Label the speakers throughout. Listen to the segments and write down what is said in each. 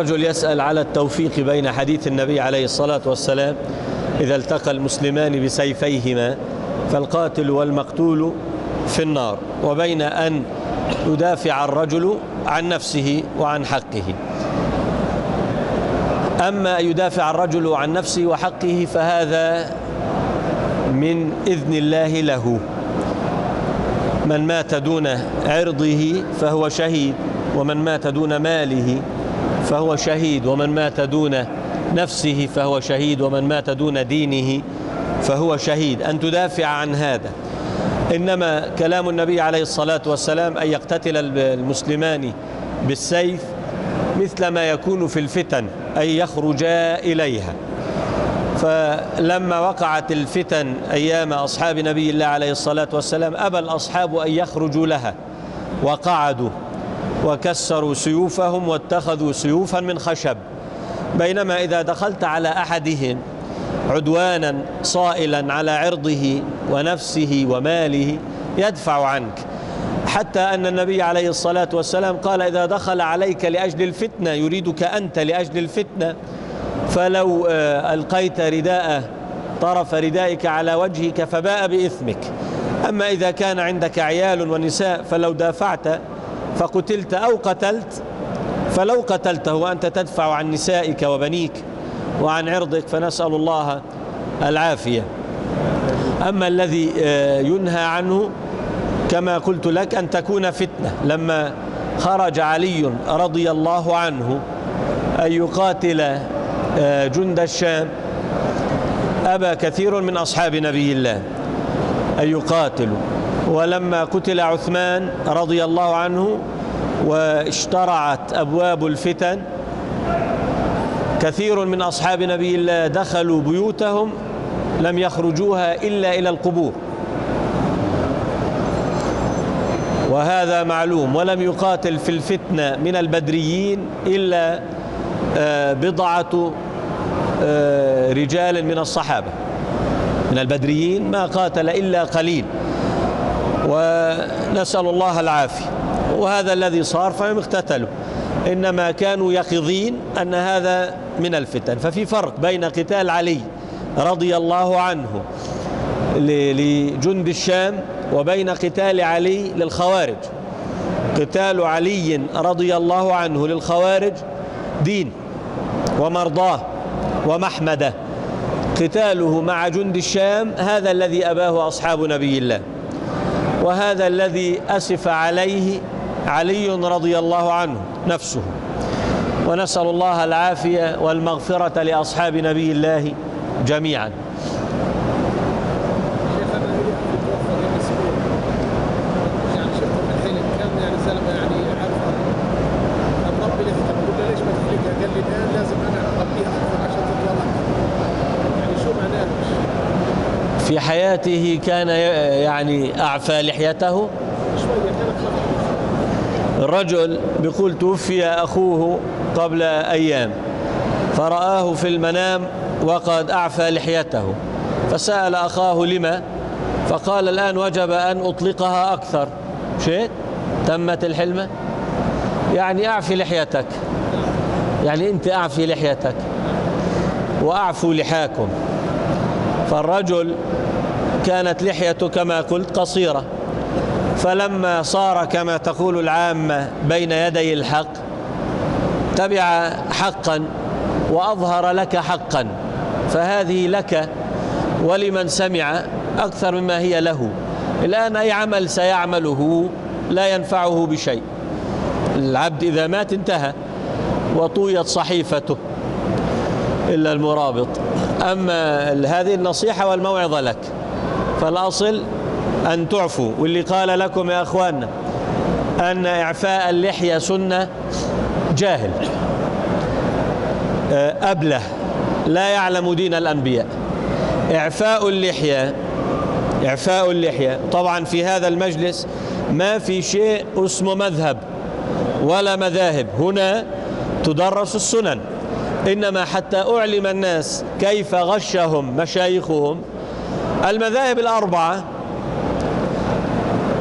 Speaker 1: رجل يسأل على التوفيق بين حديث النبي عليه الصلاة والسلام: إذا التقى المسلمان بسيفيهما فالقاتل والمقتول في النار، وبين أن يدافع الرجل عن نفسه وعن حقه. أما يدافع الرجل عن نفسه وحقه فهذا من إذن الله له. من مات دون عرضه فهو شهيد، ومن مات دون ماله فهو شهيد، ومن مات دون نفسه فهو شهيد، ومن مات دون دينه فهو شهيد، أن تدافع عن هذا. إنما كلام النبي عليه الصلاة والسلام أن يقتتل المسلمان بالسيف مثل ما يكون في الفتن، أي يخرجا إليها. فلما وقعت الفتن أيام أصحاب نبي الله عليه الصلاة والسلام أبى الأصحاب أن يخرجوا لها، وقعدوا وكسروا سيوفهم واتخذوا سيوفا من خشب. بينما إذا دخلت على أحدهم عدوانا صائلا على عرضه ونفسه وماله يدفع عنك، حتى أن النبي عليه الصلاة والسلام قال: إذا دخل عليك لأجل الفتنة، يريدك أنت لأجل الفتنة، فلو ألقيت طرف ردائك على وجهك فباء بإثمك. أما إذا كان عندك عيال ونساء فلو دافعت فقتلت أو قتلت، فلو قتلته وأنت تدفع عن نسائك وبنيك وعن عرضك، فنسأل الله العافية. أما الذي ينهى عنه كما قلت لك أن تكون فتنة. لما خرج علي رضي الله عنه أن يقاتل جند الشام أبى كثير من أصحاب نبي الله أن يقاتلوا، ولما قتل عثمان رضي الله عنه واشترعت أبواب الفتن كثير من أصحاب نبي الله دخلوا بيوتهم لم يخرجوها إلا إلى القبور، وهذا معلوم. ولم يقاتل في الفتنة من البدريين إلا بضعة رجال من الصحابة. من البدريين ما قاتل إلا قليل، ونسأل الله العافية. وهذا الذي صار فهم اقتتلوا، إنما كانوا يقظين أن هذا من الفتن. ففي فرق بين قتال علي رضي الله عنه لجند الشام وبين قتال علي للخوارج. قتال علي رضي الله عنه للخوارج دين ومرضاه ومحمده، قتاله مع جند الشام هذا الذي أباه أصحاب نبي الله، وهذا الذي أسف عليه علي رضي الله عنه نفسه. ونسأل الله العافية والمغفرة لأصحاب نبي الله جميعا. في حياته كان يعني أعفى لحيته. الرجل بيقول توفي أخوه قبل أيام فرآه في المنام وقد أعفى لحيته، فسأل أخاه لما، فقال: الآن وجب أن أطلقها أكثر. شيء تمت الحلمة، يعني أعفي لحيتك، يعني أنت أعفي لحيتك وأعفوا لحاكم. فالرجل كانت لحيته كما قلت قصيرة، فلما صار كما تقول العامة بين يدي الحق تبع حقا وأظهر لك حقا، فهذه لك ولمن سمع أكثر مما هي له. الآن أي عمل سيعمله لا ينفعه بشيء. العبد إذا مات انتهى وطويت صحيفته إلا المرابط. أما هذه النصيحة والموعظة لك، فالأصل أن تعفوا. واللي قال لكم يا أخواننا أن إعفاء اللحية سنة جاهل أبله لا يعلم دين الأنبياء. إعفاء اللحية طبعا في هذا المجلس ما في شيء اسمه مذهب ولا مذاهب، هنا تدرس السنن. إنما حتى أعلم الناس كيف غشهم مشايخهم. المذاهب الأربعة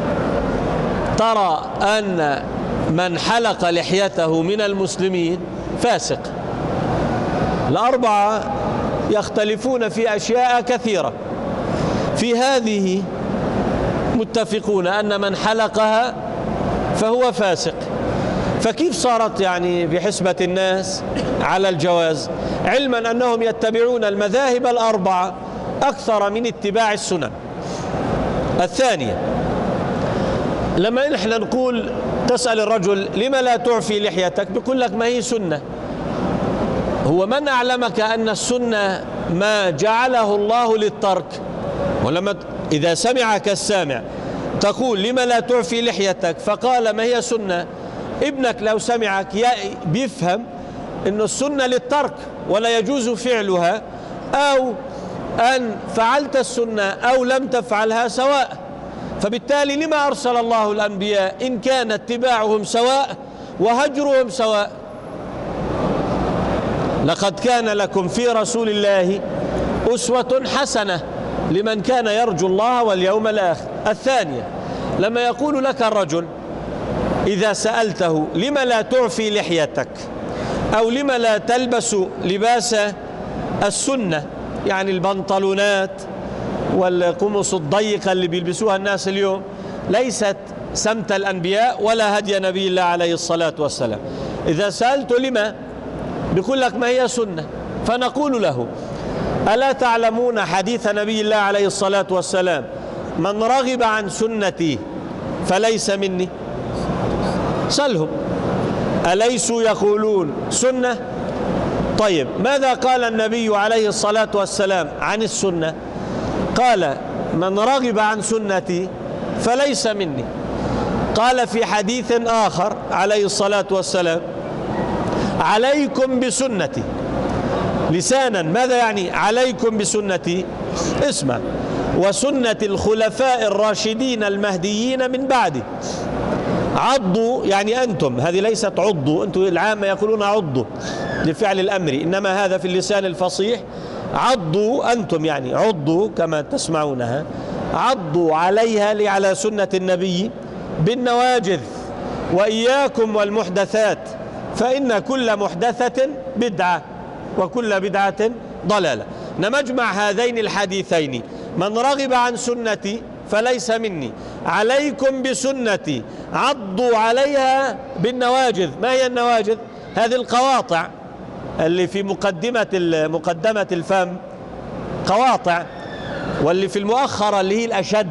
Speaker 1: ترى أن من حلق لحيته من المسلمين فاسق. الأربعة يختلفون في أشياء كثيرة، في هذه متفقون أن من حلقها فهو فاسق. فكيف صارت يعني بحسبة الناس على الجواز، علما أنهم يتبعون المذاهب الأربعة أكثر من اتباع السنن؟ الثانية، لما نحن نقول تسأل الرجل لما لا تعفي لحيتك، بيقول لك ما هي سنة. هو من أعلمك أن السنة ما جعله الله للترك؟ ولما إذا سمعك السامع تقول لما لا تعفي لحيتك فقال ما هي سنة، ابنك لو سمعك بيفهم أن السنة للترك ولا يجوز فعلها، أو أن فعلت السنة أو لم تفعلها سواء. فبالتالي لما أرسل الله الأنبياء إن كان اتباعهم سواء وهجرهم سواء؟ لقد كان لكم في رسول الله أسوة حسنة لمن كان يرجو الله واليوم الآخر. الثانية، لما يقول لك الرجل إذا سألته لما لا تعفي لحيتك أو لما لا تلبس لباس السنة، يعني البنطلونات والقمص الضيقة اللي بيلبسوها الناس اليوم، ليست سمت الأنبياء ولا هدي نبي الله عليه الصلاة والسلام. إذا سألت لما، بيقول لك ما هي سنة. فنقول له ألا تعلمون حديث نبي الله عليه الصلاة والسلام من رغب عن سنتي فليس مني؟ سلهم أليسوا يقولون سنة؟ طيب ماذا قال النبي عليه الصلاة والسلام عن السنة؟ قال من رغب عن سنتي فليس مني. قال في حديث آخر عليه الصلاة والسلام عليكم بسنتي لسانا. ماذا يعني عليكم بسنتي؟ اسمع، وسنة الخلفاء الراشدين المهديين من بعدي. عضوا يعني أنتم، هذه ليست عضوا، أنتم العامة يقولون عضوا لفعل الأمر، إنما هذا في اللسان الفصيح عضوا أنتم، يعني عضوا كما تسمعونها، عضوا عليها على سنة النبي بالنواجذ، وإياكم والمحدثات فإن كل محدثة بدعة وكل بدعة ضلالة. نمجمع هذين الحديثين، من رغب عن سنتي فليس مني، عليكم بسنتي، عضوا عليها بالنواجذ. ما هي النواجذ؟ هذه القواطع اللي في مقدمة الفم قواطع، واللي في المؤخرة اللي هي الأشد،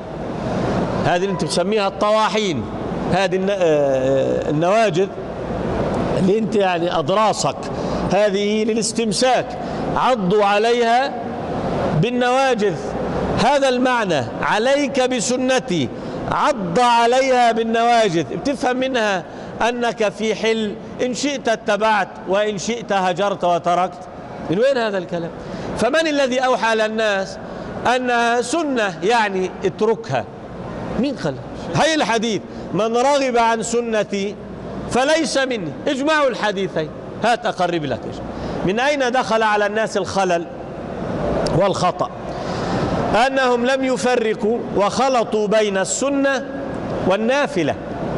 Speaker 1: هذه اللي انت بتسميها الطواحين. هذه النواجذ اللي انت يعني أضراسك، هذه للاستمساك، عضوا عليها بالنواجذ. هذا المعنى، عليك بسنتي، عض عليها بالنواجذ. بتفهم منها أنك في حل، إن شئت اتبعت وإن شئت هجرت وتركت. من وين هذا الكلام؟ فمن الذي أوحى للناس أنها سنة يعني اتركها؟ مين قال؟ هي الحديث من رغب عن سنتي فليس مني. اجمعوا الحديثين، هات أقرب لك. من أين دخل على الناس الخلل والخطأ؟ أنهم لم يفرقوا وخلطوا بين السنة والنافلة،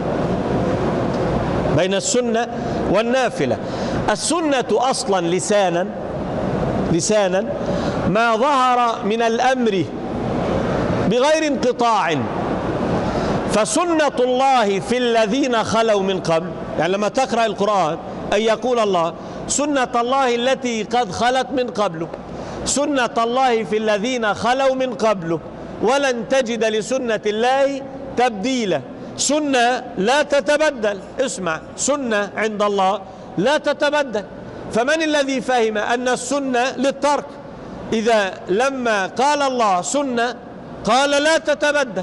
Speaker 1: بين السنة والنافلة. السنة أصلا لسانا ما ظهر من الأمر بغير انقطاع. فسنة الله في الذين خلوا من قبل، يعني لما تقرأ القرآن أن يقول الله سنة الله التي قد خلت من قبله، سنة الله في الذين خلوا من قبله، ولن تجد لسنة الله تبديلا. سنة لا تتبدل، اسمع، سنة عند الله لا تتبدل. فمن الذي فهم أن السنة للترك؟ إذا لما قال الله سنة قال لا تتبدل،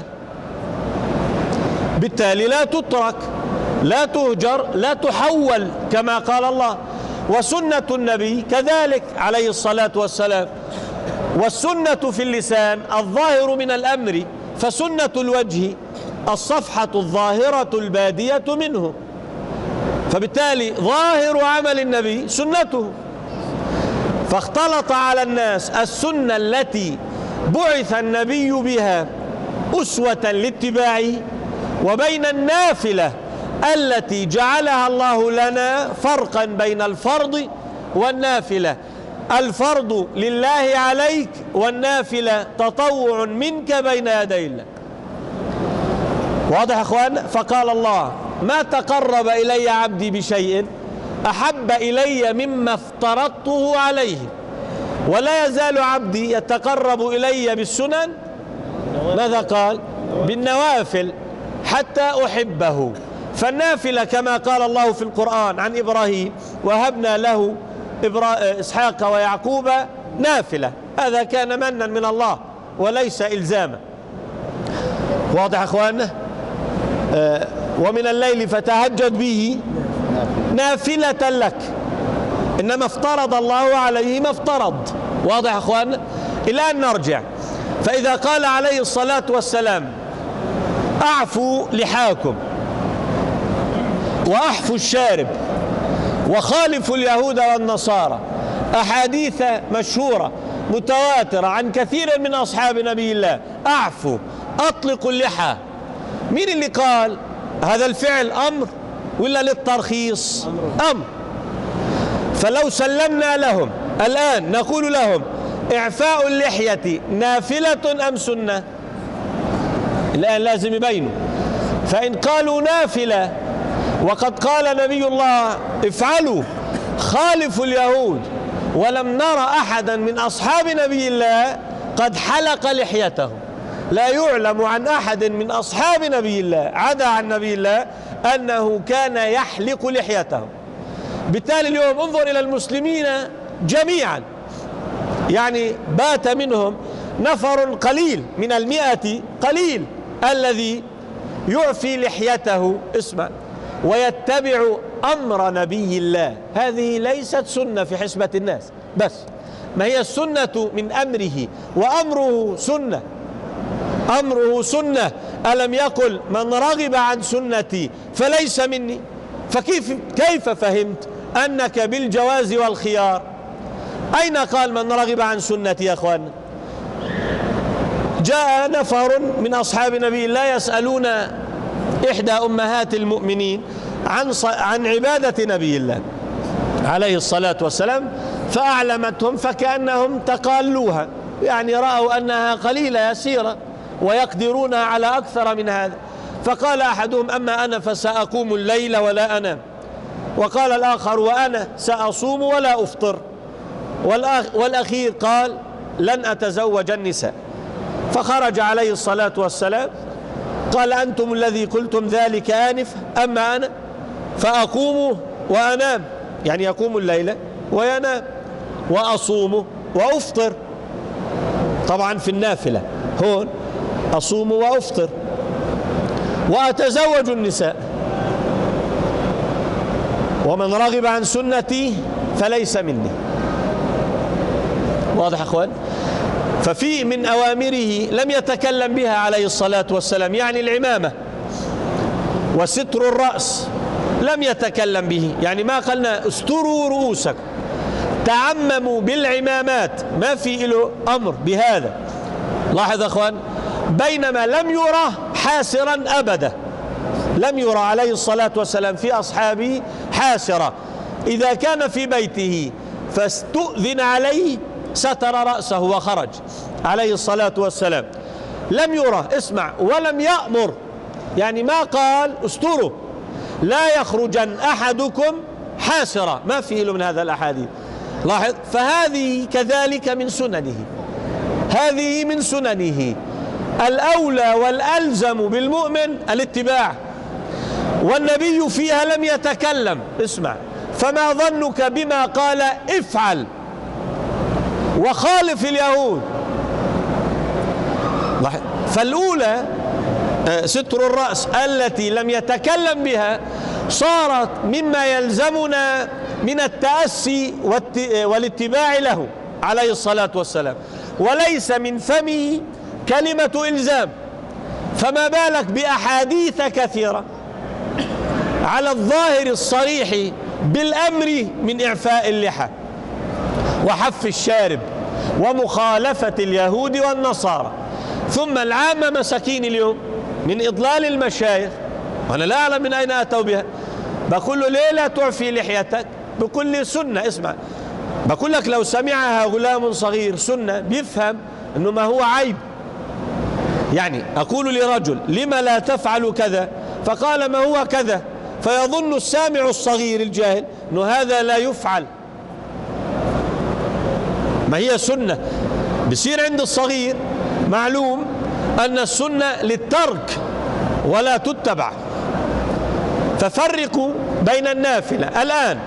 Speaker 1: بالتالي لا تترك، لا تهجر، لا تحول كما قال الله. وسنة النبي كذلك عليه الصلاة والسلام. والسنة في اللسان الظاهر من الأمر، فسنة الوجه الصفحة الظاهرة البادية منه. فبالتالي ظاهر عمل النبي سنته. فاختلط على الناس السنة التي بعث النبي بها أسوة لاتباعه، وبين النافلة التي جعلها الله لنا فرقا بين الفرض والنافلة. الفرض لله عليك، والنافلة تطوع منك بين يدي الله. واضح يا أخوان؟ فقال الله: ما تقرب إلي عبدي بشيء أحب إلي مما افترضته عليه، ولا يزال عبدي يتقرب إلي بالسنن. ماذا قال؟ بالنوافل حتى أحبه. فالنافلة كما قال الله في القرآن عن إبراهيم: وهبنا له إسحاق ويعقوب نافلة. هذا كان منا من الله وليس إلزاما. واضح يا أخواننا؟ ومن الليل فتهجد به نافلة لك. إنما افترض الله عليه ما افترض. واضح يا أخواننا؟ إلى أن نرجع. فإذا قال عليه الصلاة والسلام: أعفوا لحاكم وأحفوا الشارب وخالفوا اليهود والنصارى، أحاديث مشهورة متواترة عن كثير من أصحاب نبي الله: أعفوا، أطلقوا اللحى. مين اللي قال هذا الفعل؟ أمر ولا للترخيص؟ أمر. فلو سلمنا لهم الآن نقول لهم: إعفاء اللحية نافلة أم سنة؟ الآن لازم يبينوا. فإن قالوا نافلة وقد قال نبي الله: افعلوا خالفوا اليهود، ولم نرى أحدا من أصحاب نبي الله قد حلق لحيته، لا يعلم عن أحد من أصحاب نبي الله عدا عن نبي الله أنه كان يحلق لحيته. بالتالي اليوم انظر إلى المسلمين جميعا، يعني بات منهم نفر قليل من 100 قليل الذي يعفي لحيته اسما ويتبع أمر نبي الله. هذه ليست سنة في حسبة الناس، بس ما هي السنة من أمره، وأمره سنة. أمره سنة. ألم يقل: من رغب عن سنتي فليس مني؟ كيف فهمت أنك بالجواز والخيار؟ أين قال من رغب عن سنتي يا أخوان؟ جاء نفر من أصحاب نبي الله يسألون إحدى أمهات المؤمنين عن عبادة نبي الله عليه الصلاة والسلام، فأعلمتهم فكأنهم تقالوها، يعني رأوا أنها قليلة يسيرة ويقدرون على أكثر من هذا. فقال أحدهم: أما أنا فسأقوم الليل ولا أنام. وقال الآخر: وأنا سأصوم ولا أفطر. والأخير قال: لن أتزوج النساء. فخرج عليه الصلاة والسلام قال: أنتم الذي قلتم ذلك آنفا، أما أنا فأقوم وأنام، يعني يقوم الليل وينام، وأصوم وأفطر. طبعا في النافلة هون أصوم وأفطر، وأتزوج النساء. ومن رغب عن سنتي فليس مني. واضح يا أخوان؟ ففي من أوامره لم يتكلم بها عليه الصلاة والسلام، يعني العمامة وستر الرأس لم يتكلم به، يعني ما قلنا استروا رؤوسكم، تعمموا بالعمامات، ما في له أمر بهذا. لاحظ يا أخوان، بينما لم يرى حاسرا أبدا، لم يرى عليه الصلاة والسلام في أصحابه حاسرا. إذا كان في بيته فاستؤذن عليه ستر رأسه وخرج عليه الصلاة والسلام. لم يرى، اسمع، ولم يأمر، يعني ما قال استروا، لا يخرجن أحدكم حاسرا، ما فيه له من هذا الأحاديث. لاحظ، فهذه كذلك من سننه، هذه من سننه. الأولى والألزم بالمؤمن الاتباع، والنبي فيها لم يتكلم. اسمع، فما ظنك بما قال افعل وخالف اليهود. فالأولى ستر الرأس التي لم يتكلم بها صارت مما يلزمنا من التأسي والاتباع له عليه الصلاة والسلام، وليس من فمه كلمة إلزام. فما بالك بأحاديث كثيرة على الظاهر الصريح بالأمر من إعفاء اللحى وحف الشارب ومخالفة اليهود والنصارى. ثم العامة مساكين اليوم من إضلال المشايخ وأنا لا أعلم من أين أتوا بها. بقول له ليه لا تعفي لحيتك؟ بكل لي سنة. اسمع، بقول لك لو سمعها غلام صغير سنة بيفهم أنه ما هو عيب. يعني أقول لرجل لما لا تفعل كذا؟ فقال ما هو كذا، فيظن السامع الصغير الجاهل أنه هذا لا يفعل، ما هي سنة. بصير عند الصغير معلوم أن السنة للترك ولا تتبع. ففرقوا بين النافلة. الآن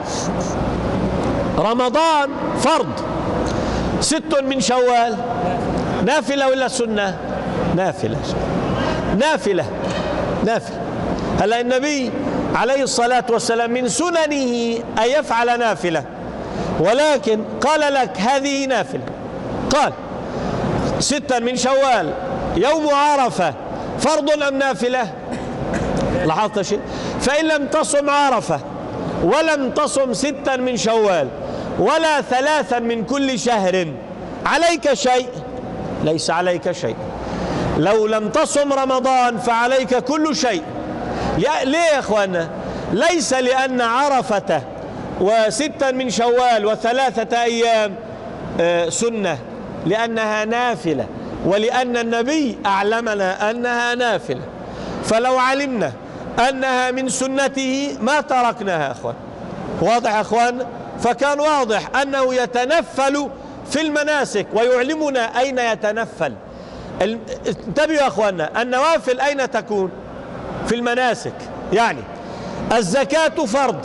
Speaker 1: رمضان فرض، 6 من شوال نافلة ولا سنة؟ نافلة. نافلة نافلة. هلا النبي عليه الصلاة والسلام من سننه أن يفعل نافلة، ولكن قال لك هذه نافلة. قال 6 من شوال يوم عرفة فرض أم نافلة؟ لاحظت شيء؟ فإن لم تصم عرفة ولم تصم 6 من شوال ولا 3 من كل شهر عليك شيء؟ ليس عليك شيء. لو لم تصم رمضان فعليك كل شيء. ليه يا أخوانا؟ ليس لأن عرفة و6 من شوال و3 أيام سنة، لأنها نافلة، ولأن النبي أعلمنا أنها نافلة. فلو علمنا أنها من سنته ما تركناها يا أخوان. واضح يا أخوان؟ فكان واضح أنه يتنفل في المناسك ويعلمنا أين يتنفل. انتبهوا يا أخوانا، النوافل أين تكون؟ في المناسك. يعني الزكاة فرض،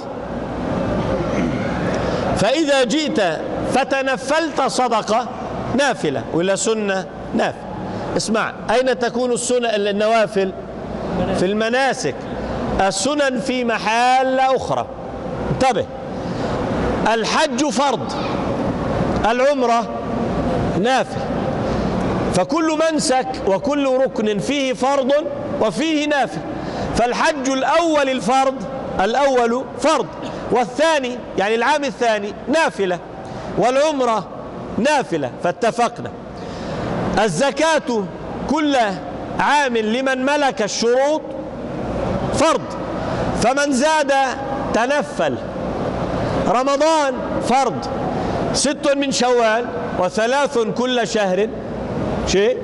Speaker 1: فإذا جئت فتنفلت صدقة نافلة ولا سنة؟ نافلة. اسمع، أين تكون السنة النوافل؟ في المناسك. السنن في محال أخرى. انتبه، الحج فرض، العمرة نافل. فكل منسك وكل ركن فيه فرض وفيه نافل. فالحج الأول الفرض، الأول فرض، والثاني يعني العام الثاني نافلة، والعمرة نافلة. فاتفقنا. الزكاة كل عام لمن ملك الشروط فرض، فمن زاد تنفل. رمضان فرض، 6 من شوال و3 كل شهر شيء،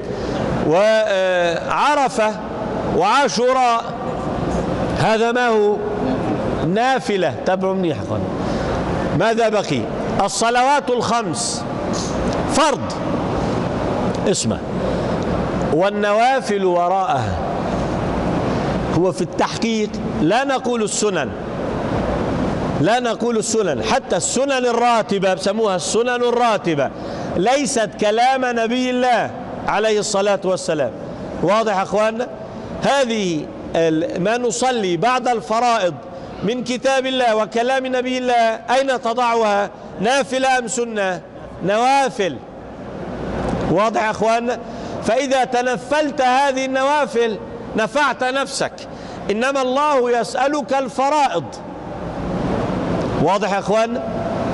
Speaker 1: وعرفة وعاشوراء هذا ما هو نافلة. تابعوا منيح يا اخوان. ماذا بقي؟ الصلوات الخمس فرض. اسمع، والنوافل وراءها. هو في التحقيق لا نقول السنن، لا نقول السنن، حتى السنن الراتبة بسموها السنن الراتبة، ليست كلام نبي الله عليه الصلاة والسلام. واضح يا أخواننا؟ هذه ما نصلي بعد الفرائض من كتاب الله وكلام نبي الله أين تضعها؟ نافلة أم سنة؟ نوافل. واضح يا أخواننا؟ فإذا تنفلت هذه النوافل نفعت نفسك، إنما الله يسألك الفرائض. واضح يا أخواننا؟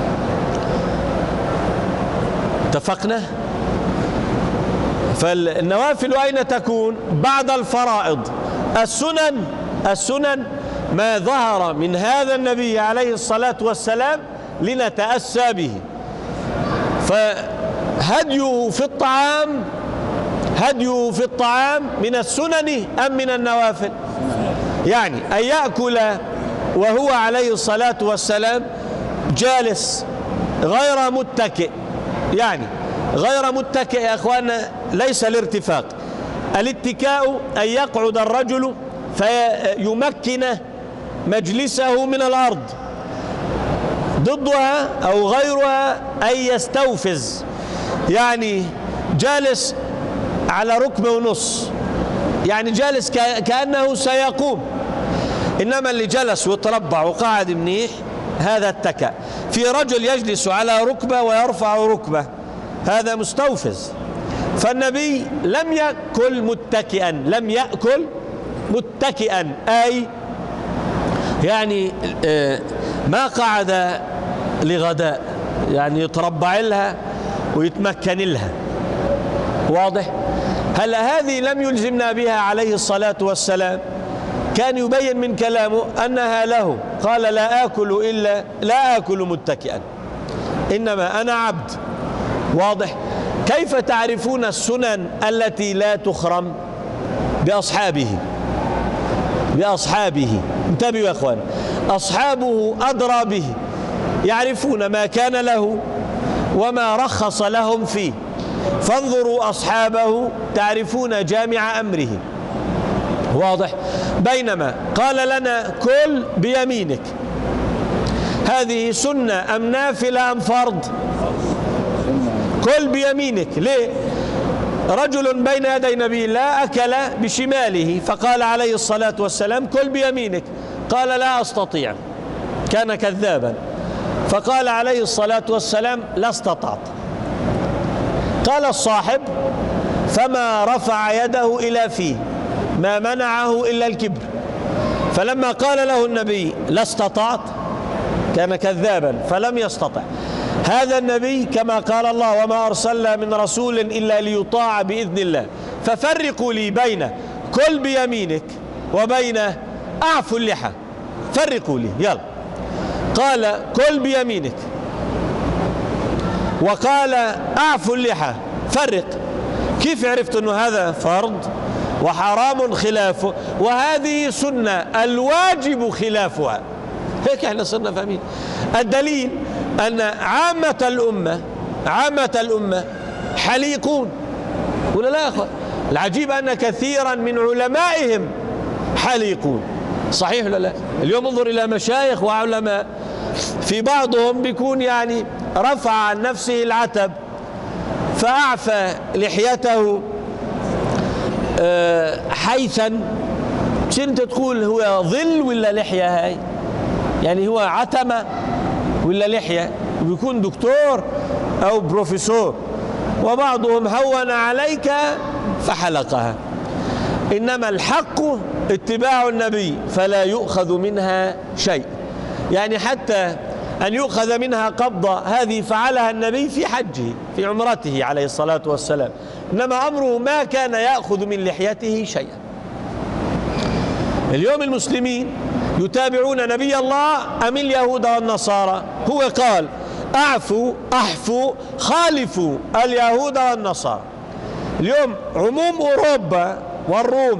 Speaker 1: اتفقنا؟ فالنوافل أين تكون؟ بعد الفرائض. السنن ما ظهر من هذا النبي عليه الصلاة والسلام لنتأسى به. فهديه في الطعام من السنن أم من النوافل؟ يعني أن يأكل وهو عليه الصلاة والسلام جالس غير متكئ. يعني غير متكئ يا أخوانا ليس الارتفاق. الاتكاء أن يقعد الرجل فيمكن مجلسه من الأرض، ضدها أو غيرها أن يستوفز، يعني جالس على ركبة ونص، يعني جالس كأنه سيقوم. إنما اللي جلس وتربع وقاعد منيح هذا اتكأ. في رجل يجلس على ركبة ويرفع ركبة، هذا مستوفز. فالنبي لم يأكل متكئا، لم يأكل متكئا، أي يعني ما قعد لغداء، يعني يتربع لها ويتمكن لها. واضح؟ هل هذه لم يلزمنا بها عليه الصلاة والسلام؟ كان يبين من كلامه أنها له. قال لا آكل متكئا، إنما أنا عبد. واضح؟ كيف تعرفون السنن التي لا تخرم؟ بأصحابه. انتبهوا يا أخوان، أصحابه أدرى به، يعرفون ما كان له وما رخص لهم فيه. فانظروا أصحابه تعرفون جامع أمره. واضح؟ بينما قال لنا كل بيمينك، هذه سنة أم نافلة أم فرض؟ كل بيمينك. ليه؟ رجل بين يدي نبي الله أكل بشماله، فقال عليه الصلاة والسلام كل بيمينك، قال لا أستطيع، كان كذابا. فقال عليه الصلاة والسلام لا استطعت. قال الصاحب فما رفع يده إلى فيه، ما منعه إلا الكبر. فلما قال له النبي لا استطعت كان كذابا فلم يستطع. هذا النبي كما قال الله وما أرسلنا من رسول إلا ليطاع بإذن الله. ففرقوا لي بين كل بيمينك وبين أعفو اللحى، فرقوا لي يلا. قال كل بيمينك وقال أعفو اللحى، فرق. كيف عرفت أنه هذا فرض وحرام خلافه وهذه سنة الواجب خلافها؟ هيك احنا صرنا فاهمين. الدليل أن عامة الأمة حليقون، ولا لا يا أخوان؟ العجيب أن كثيرا من علمائهم حليقون، صحيح ولا لا؟ اليوم انظر إلى مشايخ وعلماء، في بعضهم بيكون يعني رفع عن نفسه العتب فأعفى لحيته حيثا. شو انت تقول هو ظل ولا لحية؟ هاي يعني هو عتمة ولا لحية؟ وبيكون دكتور أو بروفيسور. وبعضهم هون عليك فحلقها. إنما الحق اتباع النبي فلا يؤخذ منها شيء. يعني حتى أن يؤخذ منها قبضة، هذه فعلها النبي في حجه في عمرته عليه الصلاة والسلام، إنما أمره ما كان يأخذ من لحيته شيئا. اليوم المسلمين يتابعون نبي الله أم اليهود والنصارى؟ هو قال أحفوا خالفوا اليهود والنصارى. اليوم عموم أوروبا والروم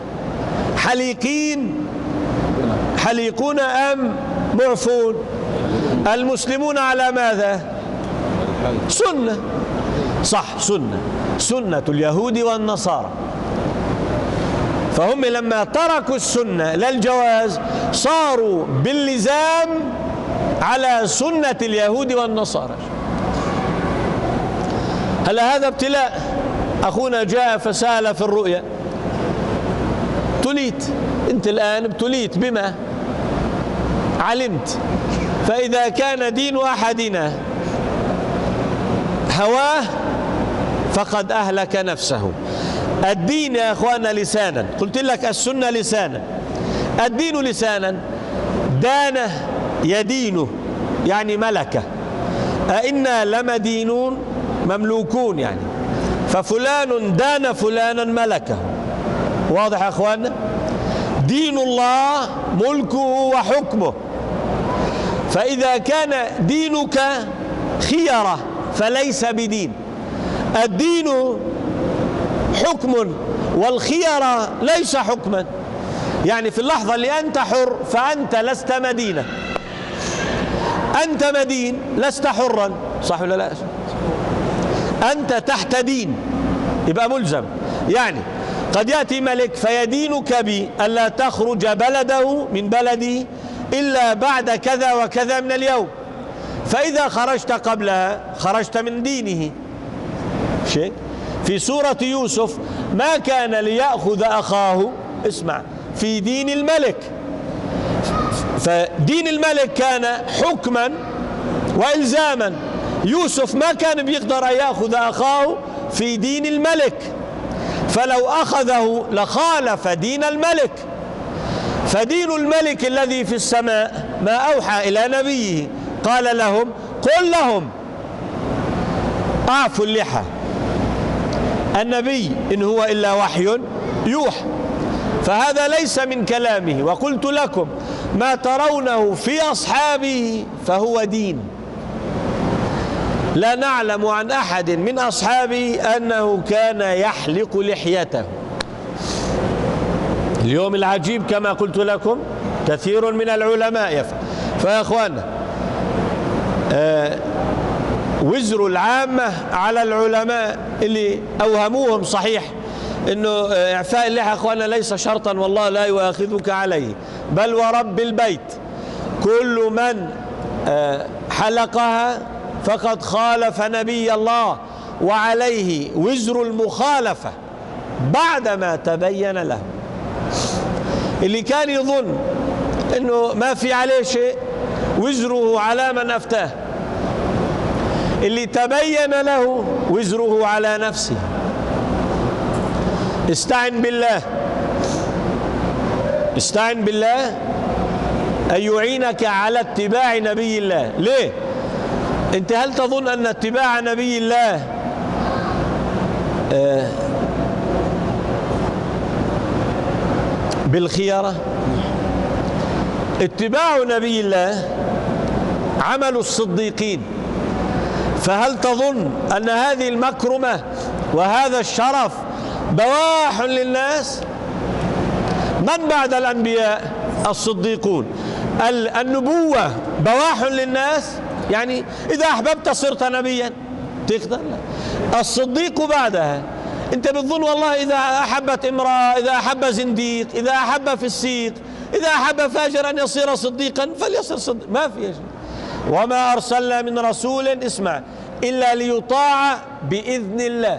Speaker 1: حليقون أم معفون؟ المسلمون على ماذا؟ سنة، صح، سنة اليهود والنصارى. فهم لما تركوا السنة للجواز صاروا باللزام على سنة اليهود والنصارى. هلا هذا ابتلاء. أخونا جاء فسأل في الرؤيا، ابتليت أنت الآن، ابتليت بما علمت. فإذا كان دين أحدنا هواه فقد أهلك نفسه. الدين يا أخوانا لسانا، قلت لك السنة لسانا، الدين لسانا. دانه يدينه يعني ملكه، أئنا لمدينون مملوكون يعني. ففلان دان فلانا ملكه. واضح يا أخوانا؟ دين الله ملكه وحكمه. فإذا كان دينك خيرة فليس بدين. الدين حكم والخيرة ليس حكما. يعني في اللحظة اللي أنت حر فأنت لست مدينا، أنت مدين لست حرا، صح ولا لا؟ أنت تحت دين يبقى ملزم. يعني قد يأتي ملك فيدينك بألا تخرج بلده من بلده إلا بعد كذا وكذا من اليوم، فإذا خرجت قبلها خرجت من دينه. شيء في سورة يوسف ما كان ليأخذ أخاه، اسمع، في دين الملك. فدين الملك كان حكما وإلزاما. يوسف ما كان بيقدر أن يأخذ أخاه في دين الملك، فلو أخذه لخالف دين الملك. فدين الملك الذي في السماء ما أوحى إلى نبيه، قال لهم قل لهم أعفوا اللحى. النبي إن هو إلا وحي يوحى. فهذا ليس من كلامه. وقلت لكم ما ترونه في أصحابه فهو دين. لا نعلم عن أحد من أصحابه أنه كان يحلق لحيته. اليوم العجيب كما قلت لكم كثير من العلماء يفعل. فيا أخوانا وزر العامة على العلماء اللي أوهموهم صحيح إنه إعفاء اللحى أخوانا ليس شرطا، والله لا يؤاخذك عليه، بل ورب البيت كل من حلقها فقد خالف نبي الله، وعليه وزر المخالفة بعدما تبين له. اللي كان يظن إنه ما في عليه شيء وزره على من أفتاه، اللي تبين له وزره على نفسه. استعن بالله، استعن بالله أن يعينك على اتباع نبي الله. ليه؟ أنت هل تظن أن اتباع نبي الله بالخيارة؟ اتباع نبي الله عمل الصديقين. فهل تظن أن هذه المكرمة وهذا الشرف بواح للناس؟ من بعد الأنبياء؟ الصديقون. النبوة بواح للناس، يعني إذا أحببت صرت نبيا تقدر. لا، الصديق بعدها. أنت بتظن والله إذا أحبت امرأة، إذا أحب زنديق، إذا أحب فسيق، إذا أحب فاجر أن يصير صديقا فليصير صديق. ما في شيء. وما أرسلنا من رسول اسمع إلا ليطاع بإذن الله.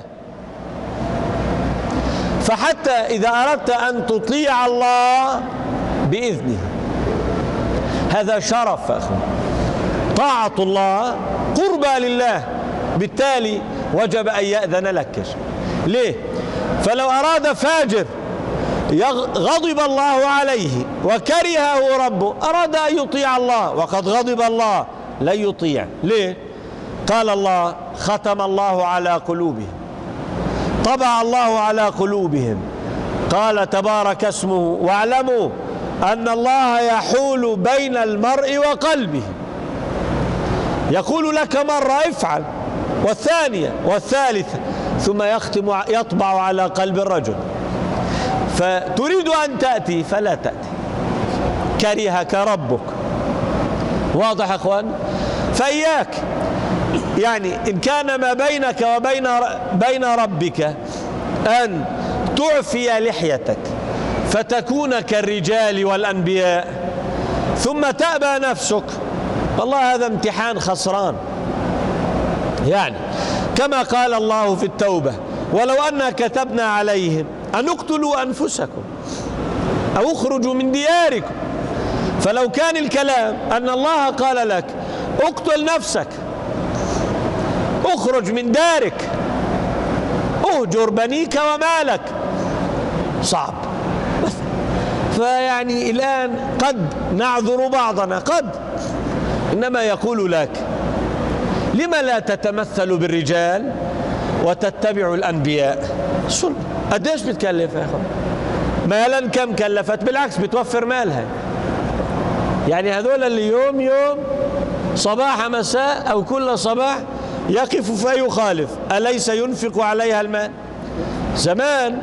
Speaker 1: فحتى إذا أردت أن تطيع الله بإذنه هذا شرف أخي. طاعة الله قربى لله، بالتالي وجب أن يأذن لك. ليه؟ فلو أراد فاجر غضب الله عليه وكرهه ربه، أراد أن يطيع الله وقد غضب الله لن يطيع. ليه؟ قال الله ختم الله على قلوبهم، طبع الله على قلوبهم. قال تبارك اسمه واعلموا أن الله يحول بين المرء وقلبه. يقول لك مرة افعل، والثانية والثالثة، ثم يطبع على قلب الرجل. فتريد أن تأتي فلا تأتي، كرهك ربك. واضح يا أخوان؟ فإياك يعني إن كان ما بينك وبين ربك أن تعفي لحيتك فتكون كالرجال والأنبياء، ثم تأبى نفسك، والله هذا امتحان خسران. يعني كما قال الله في التوبة ولو أننا كتبنا عليهم أن اقتلوا أنفسكم أو اخرجوا من دياركم. فلو كان الكلام أن الله قال لك اقتل نفسك، اخرج من دارك، اهجر بنيك ومالك، صعب. فيعني الآن قد نعذر بعضنا قد، إنما يقول لك لما لا تتمثل بالرجال وتتبع الأنبياء؟ سنة. قديش بتكلف يا أخوان؟ مالا كم كلفت؟ بالعكس بتوفر مالها. يعني هذول اللي يوم صباح مساء أو كل صباح يقف فيخالف، أليس ينفق عليها المال؟ زمان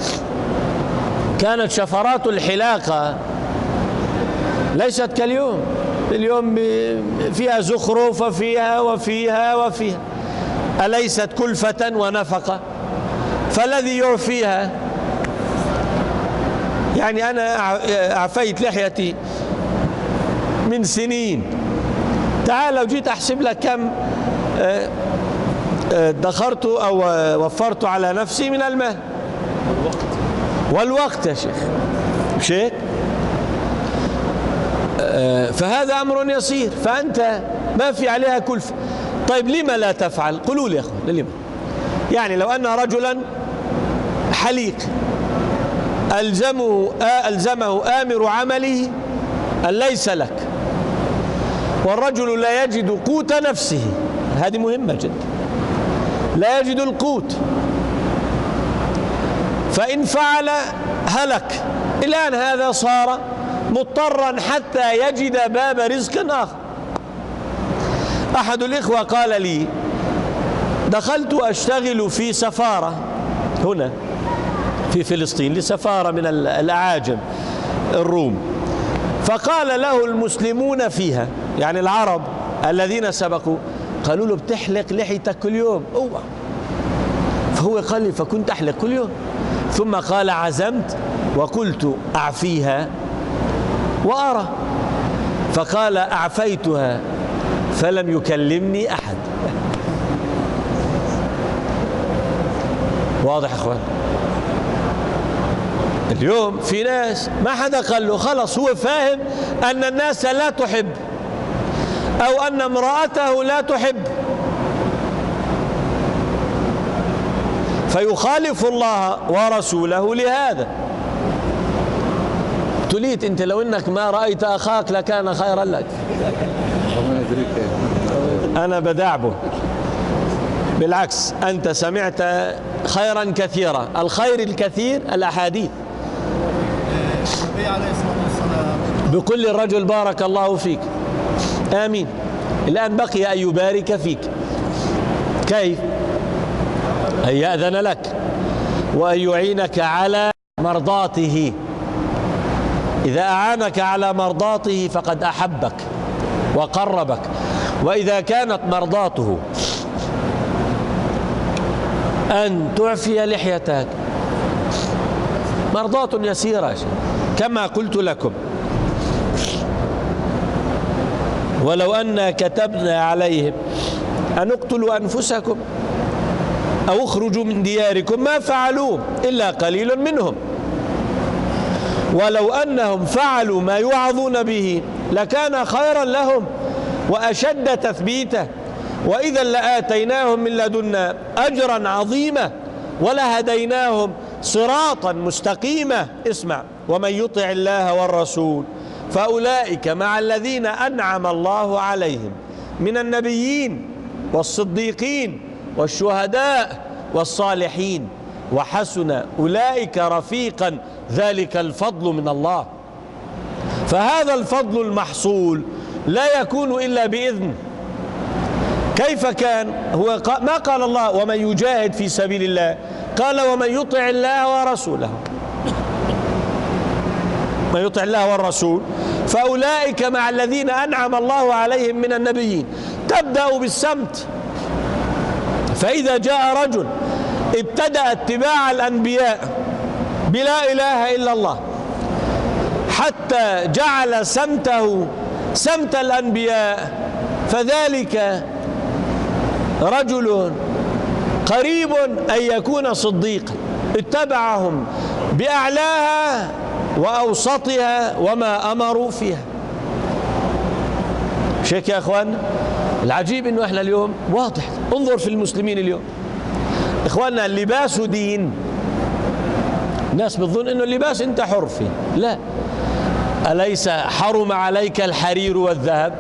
Speaker 1: كانت شفرات الحلاقة ليست كاليوم. اليوم فيها زخرف وفيها. أليست كلفة ونفقة؟ فالذي يعفيها، يعني أنا أعفيت لحيتي من سنين، تعال لو جيت أحسب لك كم ادخرت أو وفرت على نفسي من المال والوقت يا شيخ، مش هيك؟ فهذا أمر يسير، فأنت ما في عليها كلفة. طيب لما لا تفعل؟ قولوا لي يا أخوان لما. يعني لو أن رجلا حليق ألزمه آمر عمله أن ليس لك، والرجل لا يجد قوت نفسه، هذه مهمة جدا، لا يجد القوت، فإن فعل هلك الآن هذا صار مضطرا حتى يجد باب رزق آخر. أحد الإخوة قال لي: دخلت أشتغل في سفارة هنا في فلسطين، لسفارة من الأعاجم الروم، فقال له المسلمون فيها، يعني العرب الذين سبقوا، قالوا له: بتحلق لحيتك كل يوم؟ اوعى. فهو قال لي: فكنت أحلق كل يوم، ثم قال: عزمت وقلت أعفيها وأرى، فقال: أعفيتها فلم يكلمني أحد. واضح يا أخوان؟ اليوم في ناس ما حدا قال له، خلص هو فاهم أن الناس لا تحب أو أن امرأته لا تحب، فيخالف الله ورسوله لهذا. تليت أنت لو أنك ما رأيت أخاك لكان خيرا لك. أنا بداعبه، بالعكس أنت سمعت خيرا كثيرا، الخير الكثير الأحاديث. بكل الرجل بارك الله فيك، آمين. الآن بقي أن يبارك فيك. كيف؟ أن يأذن لك وأن يعينك على مرضاته. إذا أعانك على مرضاته فقد أحبك وقربك. وإذا كانت مرضاته أن تعفي لحيتك، مرضاة يسيرة كما قلت لكم. ولو أن كتبنا عليهم أن اقتلوا أنفسكم أو اخرجوا من دياركم ما فعلوه إلا قليل منهم، ولو أنهم فعلوا ما يوعظون به لكان خيرا لهم وأشد تثبيتا، وإذا لآتيناهم من لدنا أجرا عظيما ولهديناهم صراطا مستقيما. اسمع: ومن يطع الله والرسول فأولئك مع الذين أنعم الله عليهم من النبيين والصديقين والشهداء والصالحين وحسن أولئك رفيقا، ذلك الفضل من الله. فهذا الفضل المحصول لا يكون إلا بإذن. كيف كان؟ هو ما قال الله ومن يجاهد في سبيل الله، قال ومن يطع الله ورسوله. من يطع الله والرسول فأولئك مع الذين أنعم الله عليهم من النبيين. تبدأ بالسمت، فإذا جاء رجل ابتدأ اتباع الأنبياء بلا إله إلا الله حتى جعل سمته سمت الأنبياء، فذلك رجل قريب أن يكون صديقا، اتبعهم بأعلاها وأوسطها وما أمروا فيها. شيك يا أخوان، العجيب إنه إحنا اليوم واضح. انظر في المسلمين اليوم إخواننا، اللباس دين. الناس بتظن إنه اللباس أنت حر فيه، لا. أليس حرم عليك الحرير والذهب؟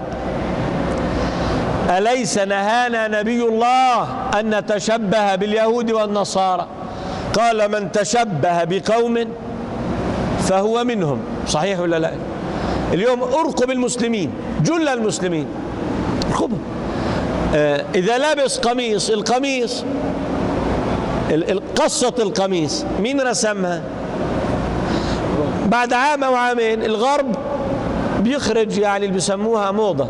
Speaker 1: أليس نهانا نبي الله أن نتشبه باليهود والنصارى؟ قال من تشبه بقوم فهو منهم. صحيح ولا لا؟ اليوم ارقب المسلمين، جل المسلمين ارقبهم. إذا لابس قميص، القميص قصة القميص مين رسمها؟ بعد عام أو عامين الغرب بيخرج، يعني اللي بيسموها موضة،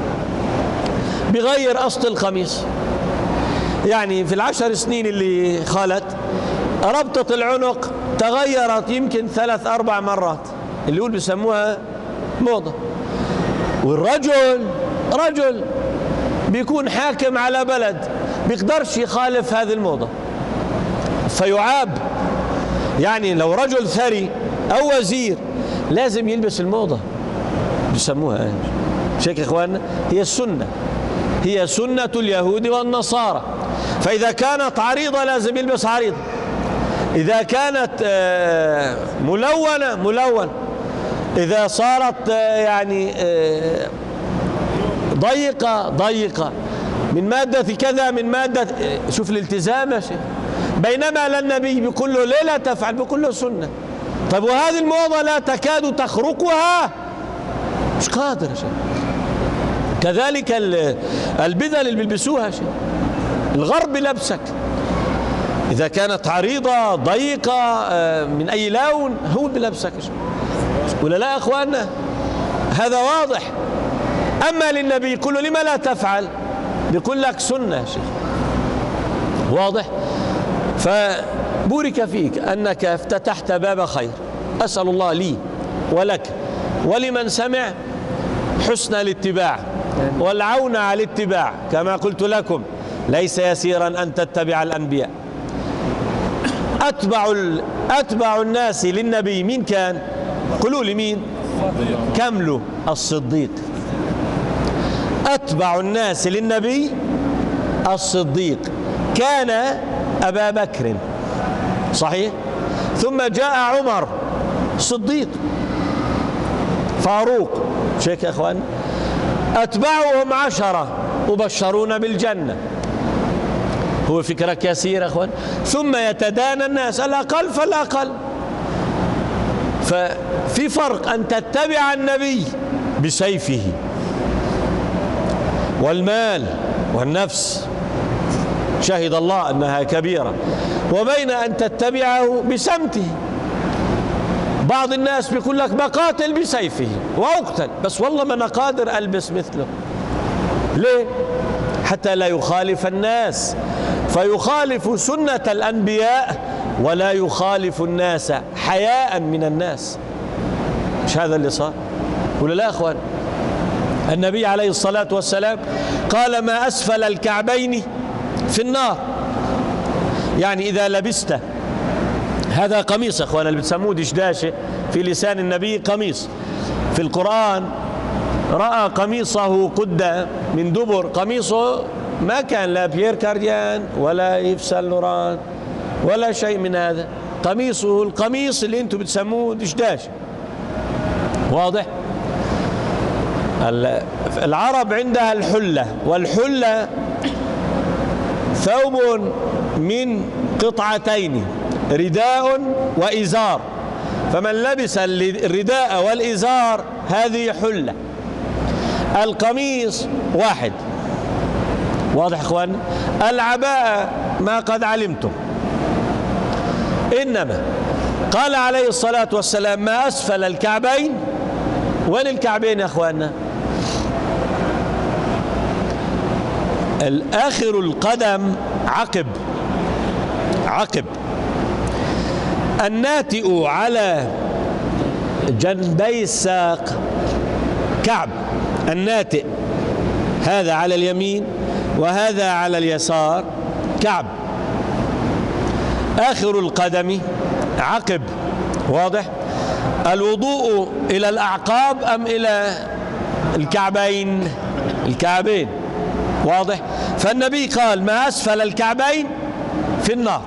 Speaker 1: بيغير قصة القميص. يعني في ال10 سنين اللي خلت ربطة العنق تغيرت يمكن 3-4 مرات، اللي يقول بيسموها موضة. والرجل رجل بيكون حاكم على بلد بيقدرش يخالف هذه الموضة فيعاب. يعني لو رجل ثري أو وزير لازم يلبس الموضة بيسموها. شيك يا إخواننا، هي السنة، هي سنة اليهود والنصارى. فإذا كانت عريضة لازم يلبس عريضة، إذا كانت ملونة ملون، إذا صارت يعني ضيقة ضيقة، من مادة كذا، من مادة. شوف الالتزام يا شيخ. بينما للنبي بيقول له ليه لا تفعل، بيقول له سنة. طيب وهذه الموضة لا تكاد تخرقها، مش قادر يا شيخ. كذلك البدل اللي بيلبسوها شيء، الغرب لبسك إذا كانت عريضة ضيقة من أي لون هو بلبسك شيء، ولا لا يا أخواننا؟ هذا واضح. أما للنبي يقول له لما لا تفعل؟ بيقول لك سنة يا شيخ. واضح؟ فبورك فيك أنك افتتحت باب خير. أسأل الله لي ولك ولمن سمع حسن الاتباع والعون على الاتباع. كما قلت لكم ليس يسيرا أن تتبع الأنبياء. أتبع الناس للنبي مين كان؟ قولوا لي مين؟ كملوا الصديق. أتبع الناس للنبي الصديق كان أبا بكر، صحيح؟ ثم جاء عمر صديق، فاروق، شيك يا أخوان. أتبعهم 10 مبشرون بالجنة. هو فكرك يسير يا أخوان. ثم يتدانى الناس الأقل فالأقل. ففي فرق أن تتبع النبي بسيفه والمال والنفس، شهد الله أنها كبيرة، وبين أن تتبعه بسمته. بعض الناس بيقول لك بقاتل بسيفه وأقتل، بس والله ما أنا قادر ألبس مثله. ليه؟ حتى لا يخالف الناس، فيخالف سنة الأنبياء ولا يخالف الناس حياء من الناس. مش هذا اللي صار؟ ولا لا يا أخوان؟ النبي عليه الصلاة والسلام قال ما أسفل الكعبين في النار. يعني إذا لبست هذا قميص يا أخوان اللي بتسموه دشداشة في لسان النبي قميص. في القرآن رأى قميصه قد من دبر. قميصه ما كان لا بيير كارديان ولا يف سان لوران ولا شيء من هذا. قميصه القميص اللي انتم بتسموه دشداشة. واضح؟ العرب عندها الحلة، والحلة ثوب من قطعتين، رداء وإزار. فمن لبس الرداء والإزار هذه حلة. القميص واحد. واضح اخوان؟ العباءة ما قد علمتم. إنما قال عليه الصلاة والسلام ما أسفل الكعبين. وين الكعبين يا اخواننا؟ آخر القدم عقب الناتئ على جنبي الساق كعب. الناتئ هذا على اليمين وهذا على اليسار كعب. آخر القدم عقب. واضح؟ الوضوء إلى الأعقاب أم إلى الكعبين؟ الكعبين. واضح؟ فالنبي قال ما أسفل الكعبين في النار.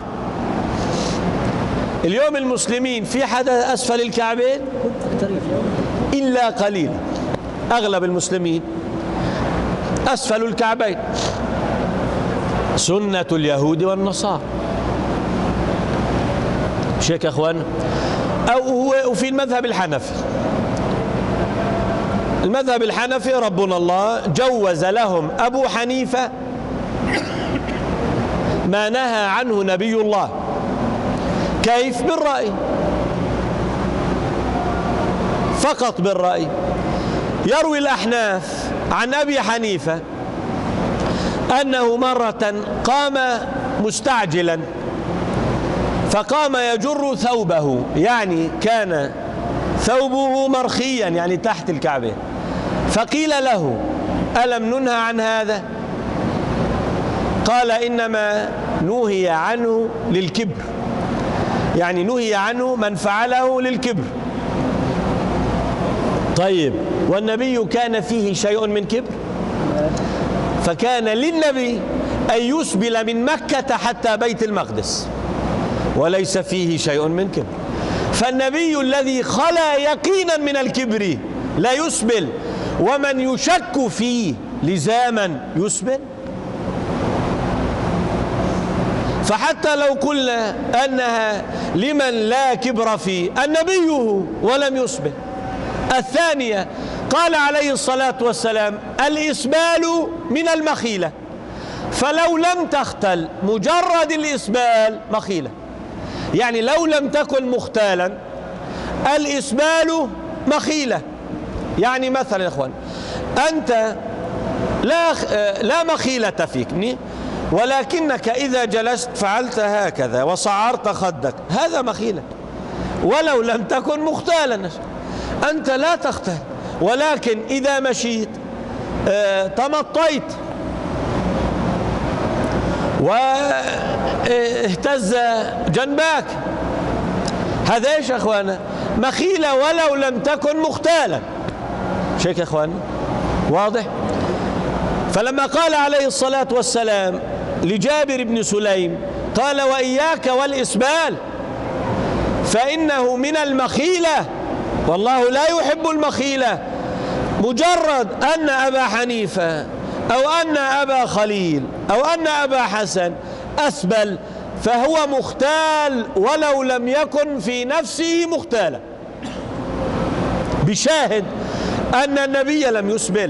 Speaker 1: اليوم المسلمين في حدا أسفل الكعبين إلا قليل. أغلب المسلمين أسفل الكعبين، سنة اليهود والنصارى. شيك يا أخوان. أو هو وفي المذهب الحنفي. المذهب الحنفي ربنا الله جوز لهم أبو حنيفة ما نهى عنه نبي الله. كيف؟ بالرأي، فقط بالرأي. يروي الأحناف عن أبي حنيفة أنه مرة قام مستعجلا فقام يجر ثوبه، يعني كان ثوبه مرخيا يعني تحت الكعبين. فقيل له ألم ننهى عن هذا؟ قال إنما نهي عنه للكبر، يعني نهي عنه من فعله للكبر. طيب والنبي كان فيه شيء من كبر؟ فكان للنبي أن يسبل من مكة حتى بيت المقدس وليس فيه شيء من كبر. فالنبي الذي خلا يقينا من الكبر لا يسبل، ومن يشك فيه لزاما يسبل. فحتى لو قلنا أنها لمن لا كبر فيه، النبي ولم يسبل. الثانية قال عليه الصلاة والسلام الإسبال من المخيلة، فلو لم تختل مجرد الإسبال مخيلة، يعني لو لم تكن مختالا الإسبال مخيلة. يعني مثلا يا إخوان أنت لا مخيلة فيك، ولكنك إذا جلست فعلت هكذا وصعرت خدك، هذا مخيلة ولو لم تكن مختالا. أنت لا تختال، ولكن إذا مشيت تمطيت واهتز جنباك، هذا ايش يا اخوانا؟ مخيلة ولو لم تكن مختالا. شيك يا اخوانا واضح؟ فلما قال عليه الصلاة والسلام لجابر بن سليم قال وإياك والإسبال فإنه من المخيلة والله لا يحب المخيلة، مجرد أن أبا حنيفة أو أن أبا خليل أو أن أبا حسن أسبل فهو مختال ولو لم يكن في نفسه مختالا، بشاهد أن النبي لم يسبل.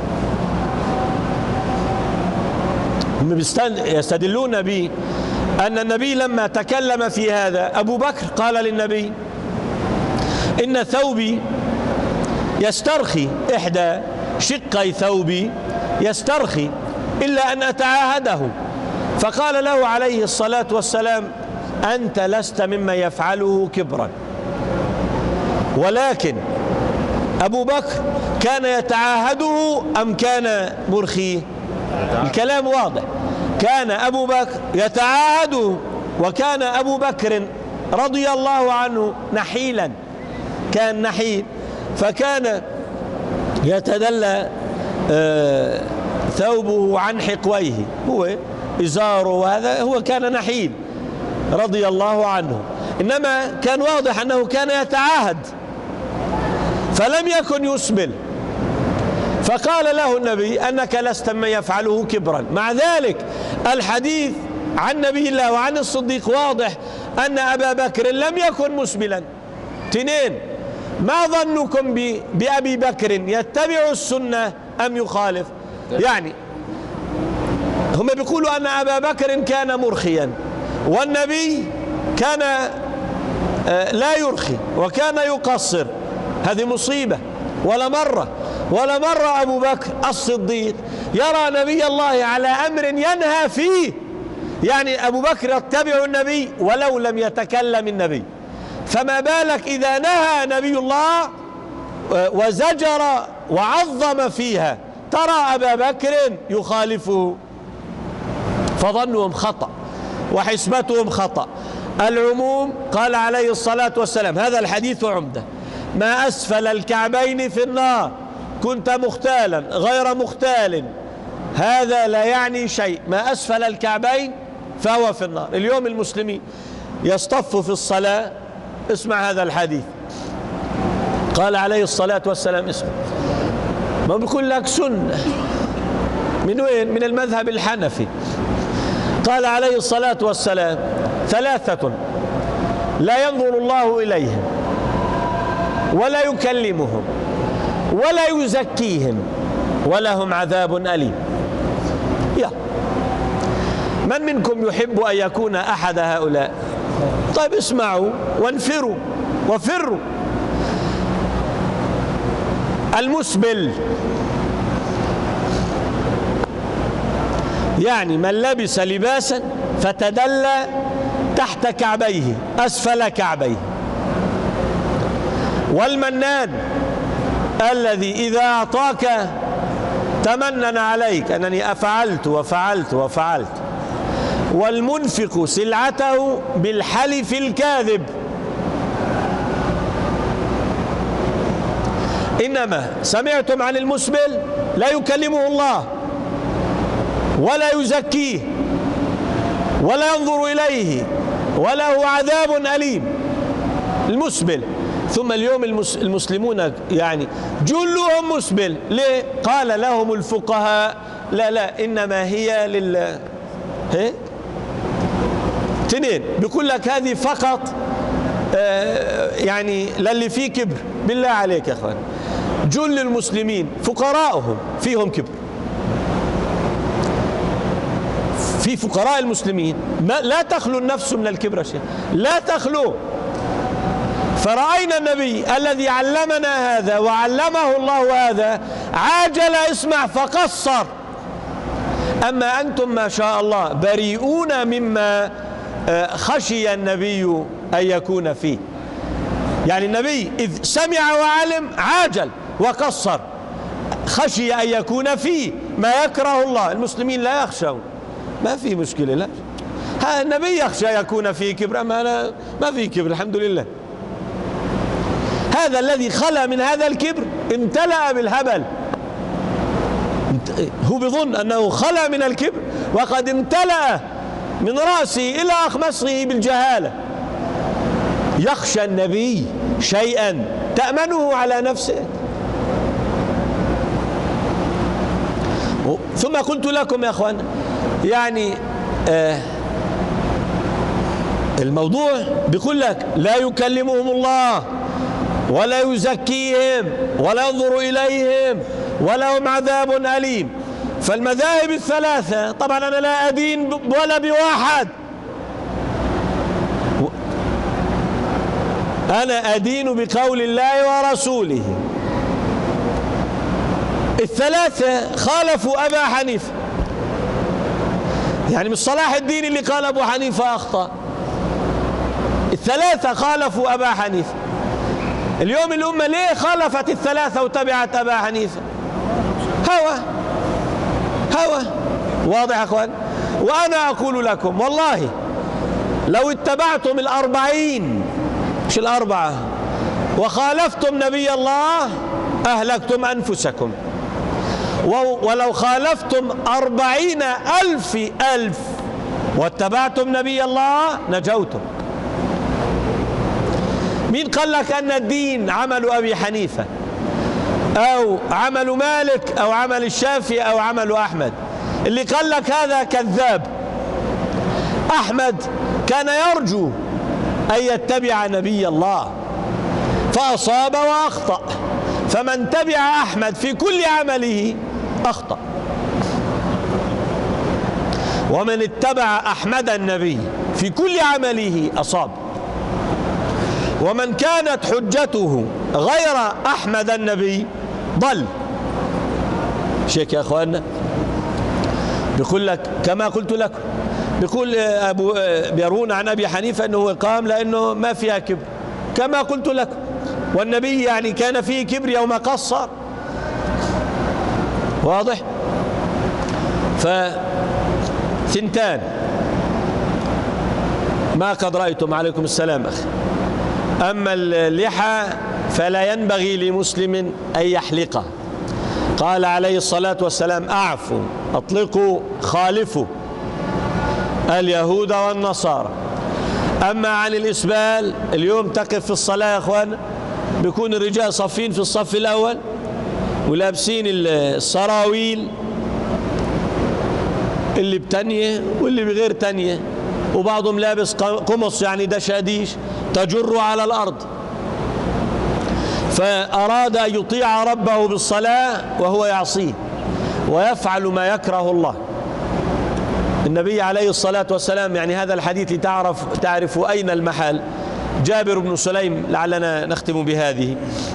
Speaker 1: هم يستدلون به أن النبي لما تكلم في هذا أبو بكر قال للنبي إن ثوبي يسترخي، إحدى شقي ثوبي يسترخي إلا أن أتعاهده، فقال له عليه الصلاة والسلام أنت لست مما يفعله كبرا. ولكن أبو بكر كان يتعاهده أم كان مرخيه؟ الكلام واضح، كان أبو بكر يتعاهده، وكان أبو بكر رضي الله عنه نحيلا، كان نحيل، فكان يتدلى ثوبه عن حقويه، هو إزاره، وهذا هو كان نحيل رضي الله عنه، إنما كان واضح أنه كان يتعاهد فلم يكن يسبل، فقال له النبي أنك لست من يفعله كبرا. مع ذلك الحديث عن نبي الله وعن الصديق واضح أن أبا بكر لم يكن مسبلا. اثنين، ما ظنكم بأبي بكر يتبع السنة أم يخالف؟ يعني هم بيقولوا أن أبا بكر كان مرخيا والنبي كان لا يرخي وكان يقصر، هذه مصيبة. ولا مرة أبو بكر الصديق يرى نبي الله على أمر ينهى فيه، يعني أبو بكر يتبع النبي ولو لم يتكلم النبي، فما بالك إذا نهى نبي الله وزجر وعظم فيها، ترى أبا بكر يخالفه، فظنهم خطأ وحسبتهم خطأ. العموم قال عليه الصلاة والسلام، هذا الحديث عمدة، ما أسفل الكعبين في النار، كنت مختالا غير مختال هذا لا يعني شيء، ما أسفل الكعبين فهو في النار. اليوم المسلمين يصطفوا في الصلاة، اسمع هذا الحديث، قال عليه الصلاة والسلام، اسمع، ما بيقول لك سنة، من وين؟ من المذهب الحنفي. قال عليه الصلاة والسلام ثلاثة لا ينظر الله إليهم ولا يكلمهم ولا يزكيهم ولهم عذاب أليم. يا من منكم يحب أن يكون أحد هؤلاء؟ طيب اسمعوا وانفروا وفروا. المسبل يعني من لبس لباسا فتدلى تحت كعبيه أسفل كعبيه. والمنان الذي إذا أعطاك تمنن عليك أنني أفعلت وفعلت وفعلت. والمنفق سلعته بالحلف الكاذب. إنما سمعتم عن المسبل لا يكلمه الله ولا يزكيه ولا ينظر إليه وله عذاب أليم، المسبل. ثم اليوم المسلمون يعني جلهم مسبل. ليه؟ قال لهم الفقهاء لا إنما هي اثنين بيقول لك هذه فقط يعني للي فيه كبر. بالله عليك يا اخوان، جل المسلمين فقراءهم فيهم كبر. في فقراء المسلمين لا تخلو النفس من الكبر شيء، لا تخلو. فرأينا النبي الذي علمنا هذا وعلمه الله هذا عاجل اسمع فقصر. أما أنتم ما شاء الله بريئون مما خشي النبي أن يكون فيه. يعني النبي إذ سمع وعلم عاجل وقصر، خشي أن يكون فيه ما يكره الله. المسلمين لا يخشون، ما في مشكلة، لا النبي يخشى يكون فيه كبر، أما ما في كبر الحمد لله. هذا الذي خلى من هذا الكبر امتلأ بالهبل. هو بظن أنه خلى من الكبر وقد امتلأ من رأسه إلى أخمصه بالجهالة. يخشى النبي شيئا تأمنه على نفسه. ثم قلت لكم يا أخوان يعني الموضوع بيقول لك لا يكلمهم الله ولا يزكيهم ولا ينظر إليهم ولهم عذاب أليم. فالمذاهب الثلاثة طبعا أنا لا أدين ولا بواحد، أنا أدين بقول الله ورسوله. الثلاثة خالفوا أبا حنيفة، يعني مش صلاح الدين اللي قال أبو حنيفة أخطأ، الثلاثة خالفوا أبا حنيفة. اليوم الأمة ليه خالفت الثلاثة وتبعت أبا حنيفة؟ هوى واضح يا أخوان. وأنا أقول لكم والله لو اتبعتم 40 مش 4 وخالفتم نبي الله أهلكتم أنفسكم، ولو خالفتم 40,000 واتبعتم نبي الله نجوتم. مين قال لك أن الدين عمل أبي حنيفة أو عمل مالك أو عمل الشافعي أو عمل أحمد؟ اللي قال لك هذا كذاب. أحمد كان يرجو أن يتبع نبي الله فأصاب وأخطأ، فمن تبع أحمد في كل عمله أخطأ، ومن اتبع أحمد النبي في كل عمله أصاب. ومن كانت حجته غير أحمد النبي ضل. شيك يا أخواننا بيقول لك كما قلت لكم، بيقول بيروون عن أبي حنيفة أنه قام لأنه ما فيها كبر كما قلت لكم، والنبي يعني كان فيه كبر يوم قصر. واضح؟ فثنتان ما قد رأيتم عليكم السلام أخي. أما اللحى فلا ينبغي لمسلم أن يحلقها. قال عليه الصلاة والسلام أعفوا أطلقوا خالفوا اليهود والنصارى. أما عن الإسبال اليوم تقف في الصلاة يا أخوان بيكون الرجال صفين في الصف الأول ولابسين السراويل اللي بتانية واللي بغير تانية، وبعضهم لابس قمص يعني دشاديش تجر على الأرض. فأراد أن يطيع ربه بالصلاة وهو يعصيه ويفعل ما يكره الله. النبي عليه الصلاة والسلام يعني هذا الحديث تعرف أين المحل. جابر بن سليم لعلنا نختم بهذه.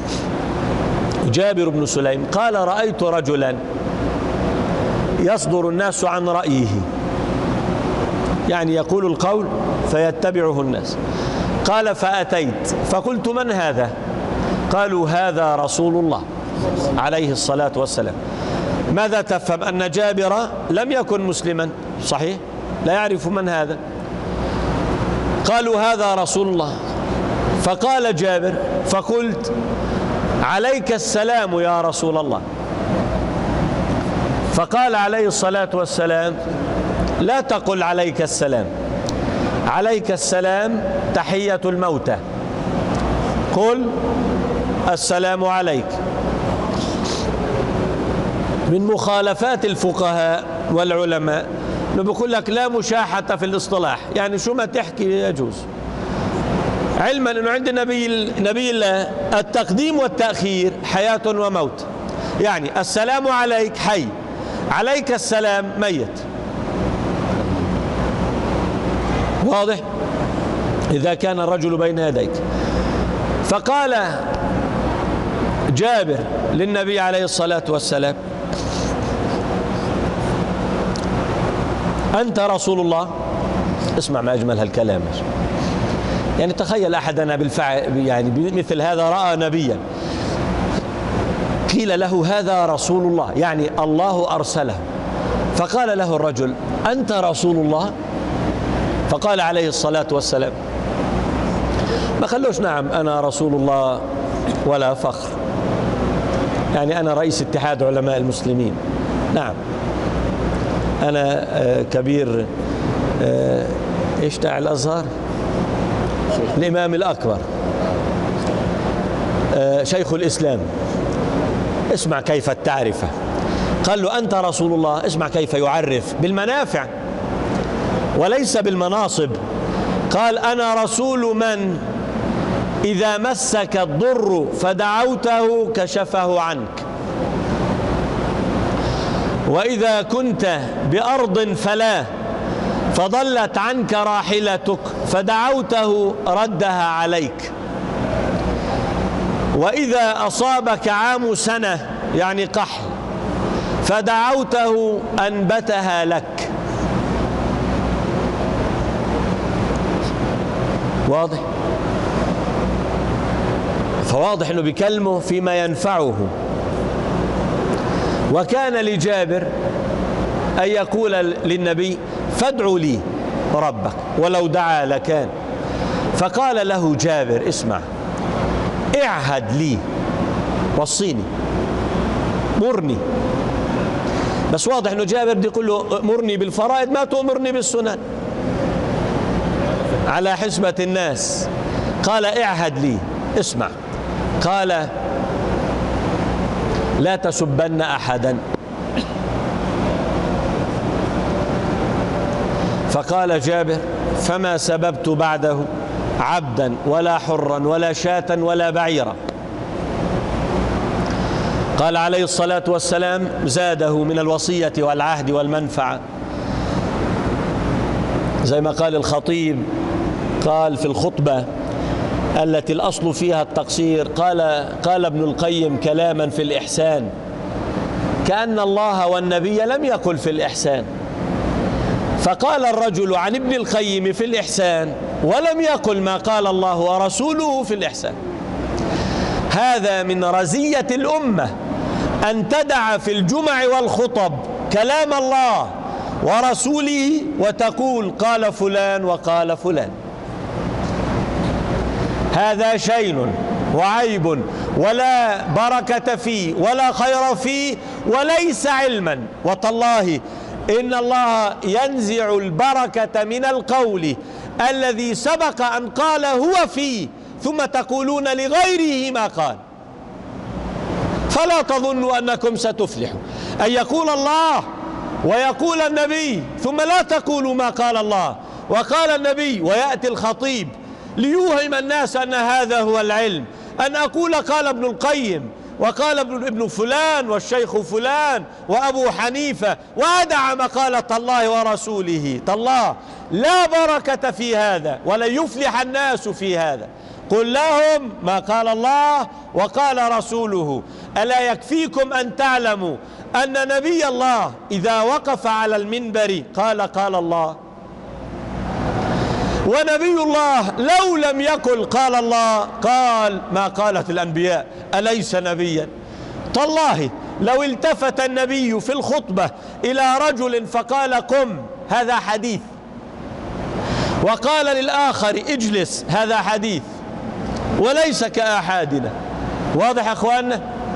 Speaker 1: جابر بن سليم قال رأيت رجلا يصدر الناس عن رأيه، يعني يقول القول فيتبعه الناس. قال فأتيت فقلت من هذا؟ قالوا هذا رسول الله عليه الصلاة والسلام. ماذا تفهم؟ أن جابر لم يكن مسلما صحيح، لا يعرف من هذا. قالوا هذا رسول الله. فقال جابر فقلت عليك السلام يا رسول الله. فقال عليه الصلاة والسلام لا تقل عليك السلام، عليك السلام تحية الموتى، قل السلام عليك. من مخالفات الفقهاء والعلماء انه بيقول لك لا مشاحة في الاصطلاح، يعني شو ما تحكي يجوز، علما انه عند نبي الله التقديم والتأخير حياة وموت. يعني السلام عليك حي، عليك السلام ميت. واضح؟ إذا كان الرجل بين يديك. فقال جابر للنبي عليه الصلاة والسلام: أنت رسول الله؟ اسمع ما أجمل هالكلام. يعني تخيل أحدنا بالفعل يعني بمثل هذا رأى نبيا قيل له هذا رسول الله، يعني الله أرسله، فقال له الرجل: أنت رسول الله؟ فقال عليه الصلاة والسلام: ما خلوش نعم أنا رسول الله ولا فخر، يعني أنا رئيس اتحاد علماء المسلمين، نعم أنا كبير إيش تاع الأزهر، الإمام الأكبر، شيخ الإسلام. اسمع كيف التعرفة. قال له أنت رسول الله، اسمع كيف يعرف بالمنافع وليس بالمناصب. قال: أنا رسول من إذا مسك الضر فدعوته كشفه عنك، وإذا كنت بأرض فلا فضلت عنك راحلتك فدعوته ردها عليك، وإذا أصابك عام سنة يعني قحل فدعوته أنبتها لك. واضح؟ فواضح أنه بيكلمه فيما ينفعه. وكان لجابر أن يقول للنبي: فادعوا لي ربك، ولو دعا لكان. فقال له جابر: اسمع، اعهد لي، وصيني، مرني. بس واضح أنه جابر بده يقول له مرني بالفرائض، ما تؤمرني بالسنن على حسبة الناس. قال: اعهد لي. اسمع، قال: لا تسبن أحدا. فقال جابر: فما سببت بعده عبدا ولا حرا ولا شاة ولا بعيرا. قال عليه الصلاة والسلام: زاده من الوصية والعهد والمنفعة، زي ما قال الخطيب، قال في الخطبة التي الأصل فيها التقصير، قال ابن القيم كلاما في الإحسان كأن الله والنبي لم يقل في الإحسان، فقال الرجل عن ابن القيم في الإحسان ولم يقل ما قال الله ورسوله في الإحسان. هذا من رزية الأمة أن تدع في الجمع والخطب كلام الله ورسوله وتقول قال فلان وقال فلان. هذا شين وعيب ولا بركة فيه ولا خير فيه وليس علما. وتالله إن الله ينزع البركة من القول الذي سبق أن قال هو فيه، ثم تقولون لغيره ما قال. فلا تظنوا أنكم ستفلحوا أن يقول الله ويقول النبي ثم لا تقولوا ما قال الله وقال النبي، ويأتي الخطيب ليوهم الناس أن هذا هو العلم، أن أقول قال ابن القيم وقال ابن فلان والشيخ فلان وأبو حنيفة وأدع مقالة الله ورسوله. تالله لا بركة في هذا ولن يفلح الناس في هذا. قل لهم ما قال الله وقال رسوله. ألا يكفيكم أن تعلموا أن نبي الله إذا وقف على المنبر قال الله، ونبي الله لو لم يقل قال الله قال ما قالت الأنبياء. أليس نبيا؟ تالله لو التفت النبي في الخطبة إلى رجل فقال قم هذا حديث، وقال للآخر اجلس هذا حديث، وليس كآحادنا. واضح يا أخواننا؟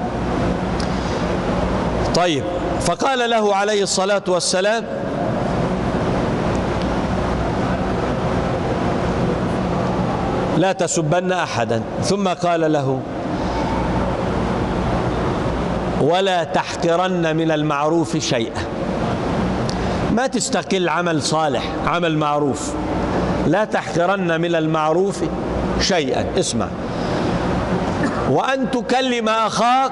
Speaker 1: طيب، فقال له عليه الصلاة والسلام لا تسبن أحدا، ثم قال له ولا تحقرن من المعروف شيئا. ما تستقل عمل صالح، عمل معروف. لا تحقرن من المعروف شيئا. اسمع، وأن تكلم أخاك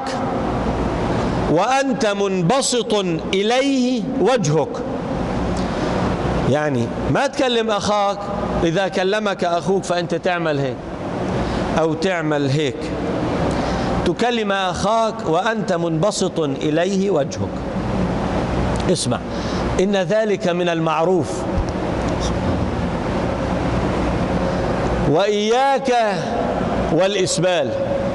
Speaker 1: وأنت منبسط إليه وجهك. يعني ما تكلم أخاك، إذا كلمك أخوك فأنت تعمل هيك أو تعمل هيك. تكلم أخاك وأنت منبسط إليه وجهك. اسمع، إن ذلك من المعروف. وإياك والإسبال.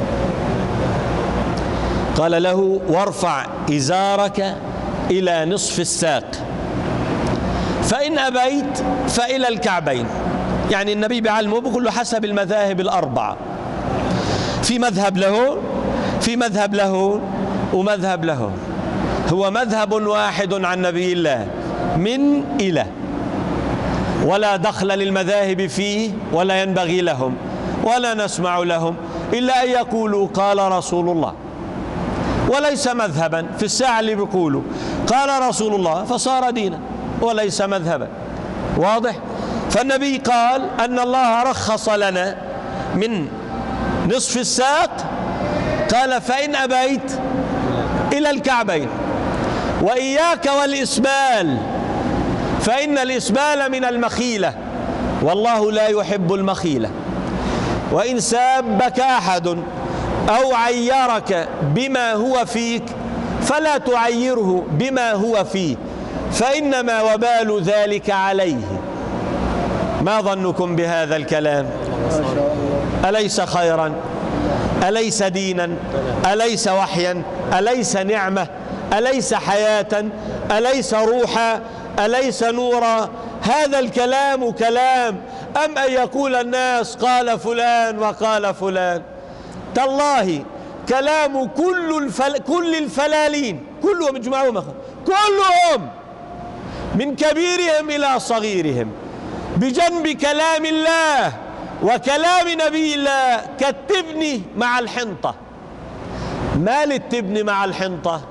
Speaker 1: قال له: وارفع إزارك إلى نصف الساق، فإن أبيت فإلى الكعبين. يعني النبي بعلمه بيقول له حسب المذاهب الأربعة، في مذهب له، في مذهب له، ومذهب له. هو مذهب واحد عن نبي الله من إلى، ولا دخل للمذاهب فيه ولا ينبغي لهم ولا نسمع لهم إلا أن يقولوا قال رسول الله، وليس مذهبا. في الساعة اللي بيقولوا قال رسول الله فصار دينا وليس مذهبا. واضح؟ فالنبي قال أن الله رخص لنا من نصف الساق، قال: فإن أبيت إلى الكعبين. وإياك والإسبال، فإن الإسبال من المخيلة، والله لا يحب المخيلة. وإن سابك أحد أو عيرك بما هو فيك فلا تعيره بما هو فيه، فإنما وبال ذلك عليه. ما ظنكم بهذا الكلام؟ أليس خيرا؟ أليس دينا؟ أليس وحيا؟ أليس نعمة؟ أليس حياة؟ أليس روحا؟ أليس نورا؟ هذا الكلام كلام أم أن يقول الناس قال فلان وقال فلان؟ تالله كلام كل الفلالين، كلهم اجمعوا، كلهم من كبيرهم إلى صغيرهم بجنب كلام الله وكلام نبي الله كالتبن مع الحنطة. ما للتبن مع الحنطة؟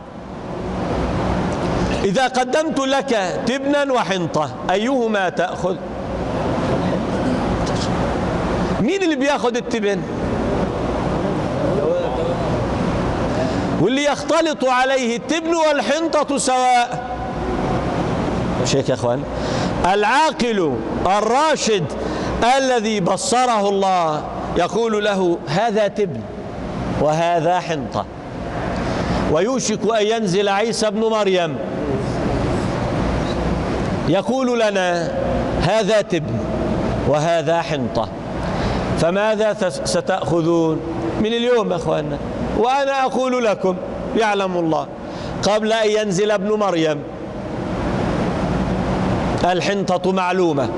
Speaker 1: إذا قدمت لك تبنا وحنطة أيهما تأخذ؟ مين اللي بياخذ التبن؟ واللي يختلط عليه التبن والحنطة سواء. مش هيك يا اخوان؟ العاقل الراشد الذي بصره الله يقول له هذا تبن وهذا حنطة. ويوشك أن ينزل عيسى بن مريم يقول لنا هذا تبن وهذا حنطة، فماذا ستأخذون من اليوم يا أخواننا؟ وأنا أقول لكم يعلم الله قبل أن ينزل ابن مريم الحنطة معلومة،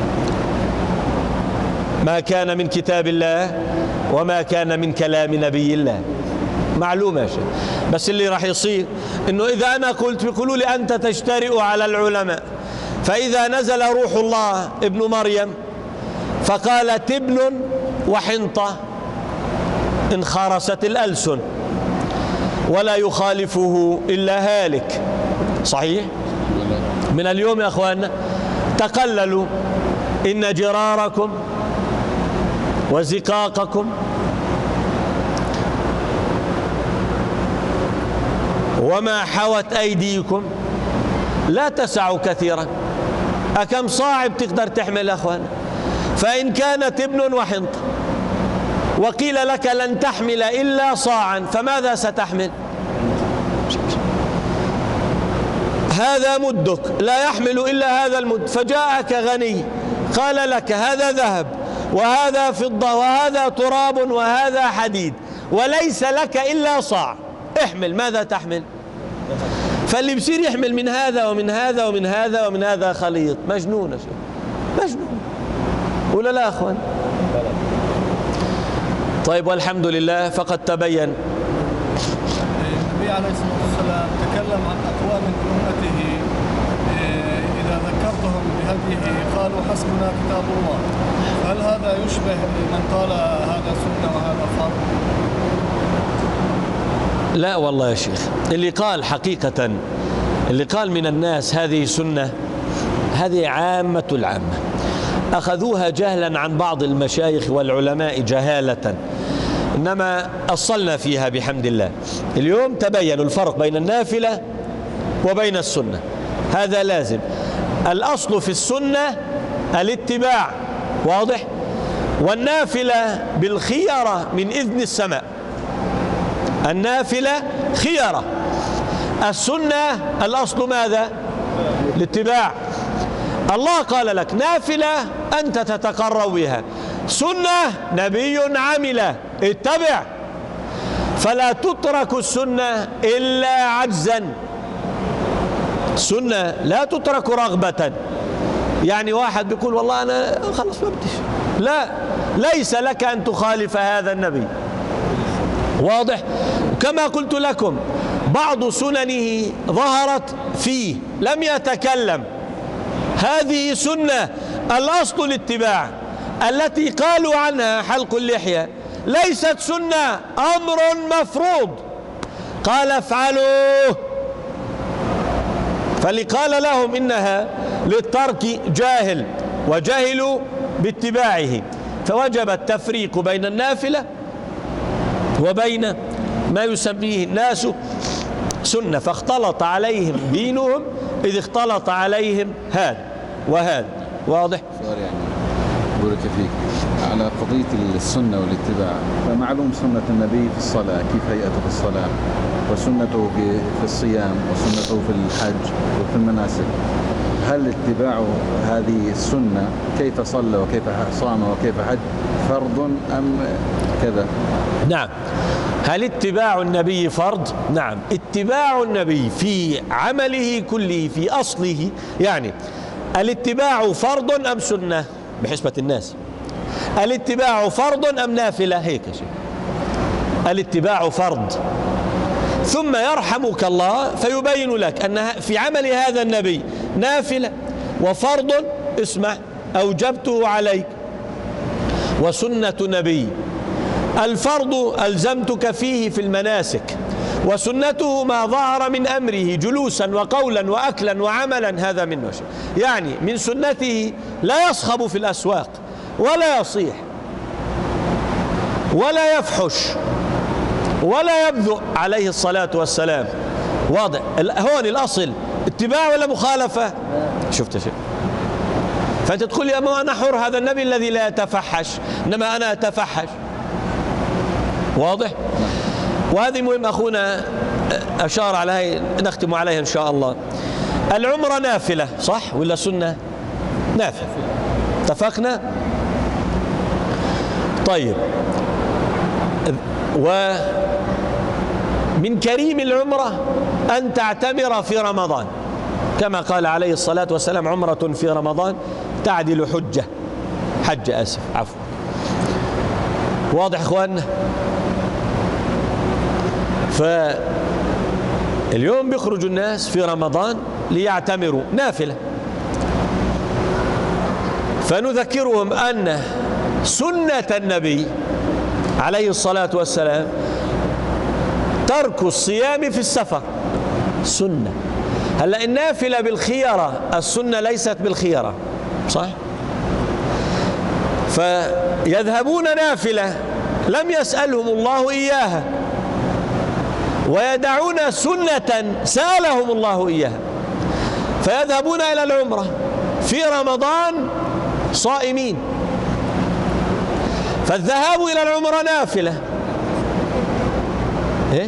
Speaker 1: ما كان من كتاب الله وما كان من كلام نبي الله معلومة يا شيخ. بس اللي راح يصير إنه إذا أنا قلت بيقولوا لي أنت تجترئ على العلماء، فإذا نزل روح الله ابن مريم فقال تبن وحنطة انخرست الألسن ولا يخالفه إلا هالك. صحيح؟ من اليوم يا أخواننا تقللوا، إن جراركم وزقاقكم وما حوت أيديكم لا تسع كثيرا. أكم صاعب تقدر تحمل يا أخوان؟ فإن كانت ابن وحنطة وقيل لك لن تحمل إلا صاعا فماذا ستحمل؟ هذا مدك لا يحمل إلا هذا المد، فجاءك غني قال لك هذا ذهب وهذا فضة وهذا تراب وهذا حديد وليس لك إلا صاع، احمل. ماذا تحمل؟ فاللي بصير يحمل من هذا ومن هذا ومن هذا ومن هذا خليط، مجنون مجنون ولا لا أخوان؟ طيب والحمد لله فقد تبين.
Speaker 2: النبي عليه الصلاة والسلام تكلم عن أقوام من أمته إذا ذكرتهم بهديه قالوا حسبنا كتاب الله. هل هذا يشبه من قال هذا سنة وهذا فرض؟
Speaker 1: لا والله يا شيخ، اللي قال حقيقة، اللي قال من الناس هذه سنة هذه عامة العامة، أخذوها جهلا عن بعض المشايخ والعلماء جهالة، إنما أصلنا فيها بحمد الله. اليوم تبين الفرق بين النافلة وبين السنة، هذا لازم. الأصل في السنة الاتباع، واضح؟ والنافلة بالخيرة من إذن السماء، النافلة خيرة. السنة الأصل ماذا؟ الاتباع. الله قال لك نافلة أنت تتقرب بها، سنة نبي عمل اتبع. فلا تترك السنة إلا عجزا، السنة لا تترك رغبة. يعني واحد بيقول والله أنا خلص ما بديش، لا، ليس لك أن تخالف هذا النبي، واضح؟ كما قلت لكم بعض سننه ظهرت فيه لم يتكلم، هذه سنة الأصل الاتباع. التي قالوا عنها حلق اللحية ليست سنة، أمر مفروض، قال افعلوه، فاللي قال لهم إنها للترك جاهل وجهلوا باتباعه، فوجب التفريق بين النافلة وبين ما يسميه الناس سنة، فاختلط عليهم دينهم إذ اختلط عليهم هذا وهذا، واضح؟
Speaker 3: سؤال يعني بارك فيك على قضية السنة والاتباع، فمعلوم سنة النبي في الصلاة كيف هيئته في الصلاة، وسنته في الصيام، وسنته في الحج وفي المناسك. هل اتباع هذه السنة كيف صلى وكيف صام وكيف حج فرض أم كذا؟
Speaker 1: نعم. هل اتباع النبي فرض؟ نعم. اتباع النبي في عمله كله في أصله، يعني الاتباع فرض أم سنة بحسبة الناس؟ الاتباع فرض أم نافلة؟ هيك شيء. الاتباع فرض، ثم يرحمك الله فيبين لك أن في عمل هذا النبي نافلة، وفرض اسمع أوجبته عليك، وسنة نبي. الفرض ألزمتك فيه في المناسك، وسنته ما ظهر من أمره جلوسا وقولا وأكلا وعملا، هذا منه شيء. يعني من سنته لا يصخب في الأسواق ولا يصيح ولا يفحش ولا يبذؤ عليه الصلاة والسلام، واضح؟ هون الأصل اتباع ولا مخالفة؟ شفت شيء؟ فأنت تقول يا ما أنا حر، هذا النبي الذي لا يتفحش، إنما أنا أتفحش، واضح؟ وهذه مهم أخونا أشار عليها، نختم عليها إن شاء الله. العمرة نافلة صح ولا سنة؟ نافلة، اتفقنا؟ طيب، ومن كريم العمرة أن تعتمر في رمضان، كما قال عليه الصلاة والسلام عمرة في رمضان تعدل حجة، حج آسف عفوا، واضح إخواننا؟ فاليوم بيخرج الناس في رمضان ليعتمروا نافلة، فنذكرهم أن سنة النبي عليه الصلاة والسلام ترك الصيام في السفر سنة. هلأ النافلة بالخيرة، السنة ليست بالخيرة، صح؟ فيذهبون نافلة لم يسألهم الله إياها، ويدعون سنة سألهم الله إياها، فيذهبون إلى العمرة في رمضان صائمين، فالذهاب إلى العمرة نافلة. إيه؟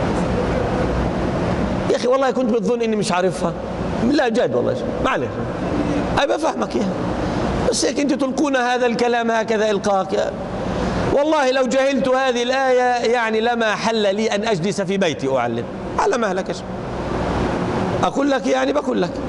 Speaker 1: يا أخي والله كنت بتظن إني مش عارفها، لا جد والله معلش أبى أفهمك إياها، بس هيك أنت تلقون هذا الكلام هكذا إلقاك. والله لو جهلت هذه الآية يعني لما حل لي أن أجلس في بيتي أعلم، على مهلك. أقول لك يعني بقول لك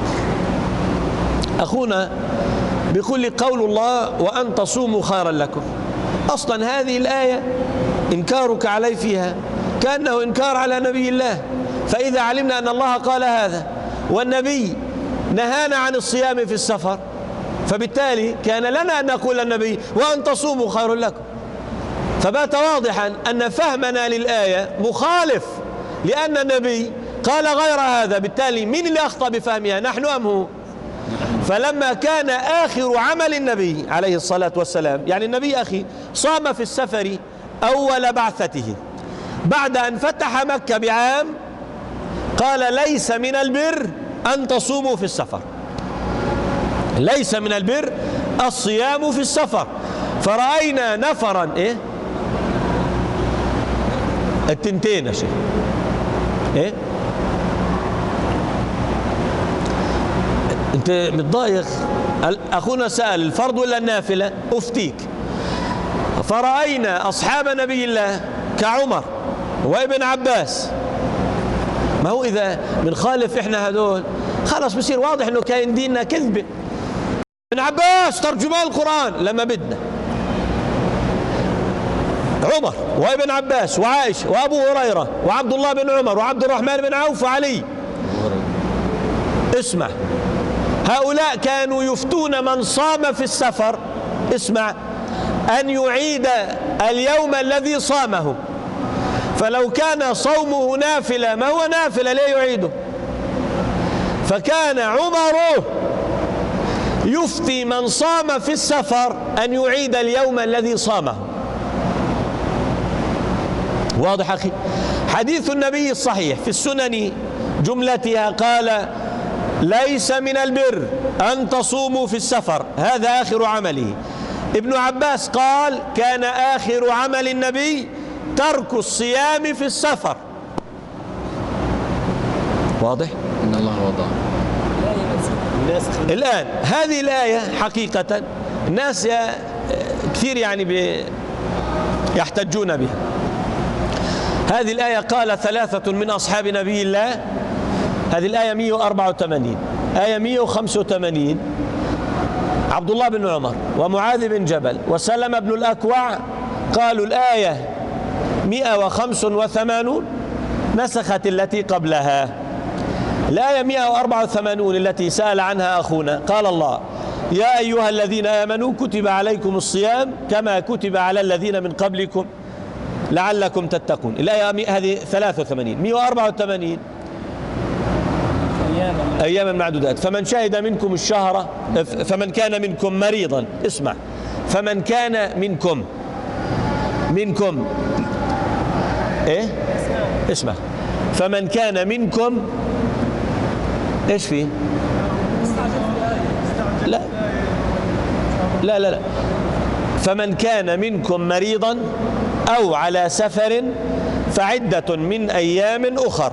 Speaker 1: أخونا بيقول لي قول الله وأن تصوموا خيرا لكم، أصلا هذه الآية إنكارك علي فيها كأنه إنكار على نبي الله، فإذا علمنا أن الله قال هذا والنبي نهانا عن الصيام في السفر، فبالتالي كان لنا أن نقول النبي وأن تصوموا خير لكم، فبات واضحا أن فهمنا للآية مخالف، لأن النبي قال غير هذا، بالتالي من اللي أخطأ بفهمها، نحن أم هو؟ فلما كان آخر عمل النبي عليه الصلاة والسلام، يعني النبي أخي صام في السفر أول بعثته بعد أن فتح مكة بعام، قال ليس من البر أن تصوموا في السفر، ليس من البر الصيام في السفر. فرأينا نفرا التنتين يا شيخ انت متضايق؟ اخونا سأل الفرض ولا النافلة؟ افتيك. فرأينا اصحاب نبي الله كعمر وابن عباس، ما هو اذا بنخالف احنا هذول خلاص بصير واضح انه كاين ديننا كذبة. ابن عباس ترجمان القرآن لما بدنا، عمر وابن عباس وعائشة وابو هريرة وعبد الله بن عمر وعبد الرحمن بن عوف وعلي. اسمع، هؤلاء كانوا يفتون من صام في السفر، اسمع، أن يعيد اليوم الذي صامه. فلو كان صومه نافلة ما هو نافلة ليه يعيده؟ فكان عمر يفتي من صام في السفر أن يعيد اليوم الذي صامه. واضح أخي؟ حديث النبي الصحيح في السنن جملتها قال ليس من البر أن تصوموا في السفر، هذا آخر عمله. ابن عباس قال كان آخر عمل النبي ترك الصيام في السفر. واضح؟
Speaker 3: إن الله وضع.
Speaker 1: الآن هذه الآية حقيقة الناس كثير يعني يحتجون بها. هذه الآية قال 3 من أصحاب نبي الله، هذه الآية 184، آية 185 عبد الله بن عمر ومعاذ بن جبل وسلمة بن الأكوع قالوا الآية 185 نسخت التي قبلها. الآية 184 التي سأل عنها أخونا، قال الله يا أيها الذين آمنوا كتب عليكم الصيام كما كتب على الذين من قبلكم لعلكم تتقون. الآية هذه 83. 184 أياما معدودات. فمن شهد منكم الشهر، فمن كان منكم مريضا، اسمع، فمن كان منكم اسمع، فمن كان منكم ايش فيه؟ لا فمن كان منكم مريضا أو على سفر فعدة من أيام أخر،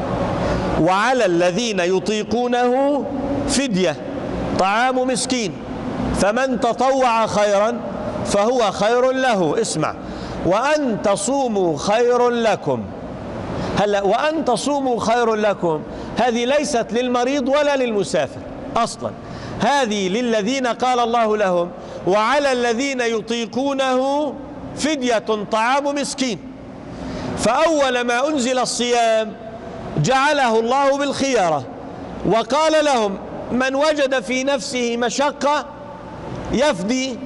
Speaker 1: وعلى الذين يطيقونه فدية طعام مسكين، فمن تطوع خيرا فهو خير له. اسمع، وأن تصوموا خير لكم. هلا وأن تصوموا خير لكم هذه ليست للمريض ولا للمسافر أصلا، هذه للذين قال الله لهم وعلى الذين يطيقونه فدية طعام مسكين. فأول ما أنزل الصيام جعله الله بالخيارة، وقال لهم من وجد في نفسه مشقة يفدي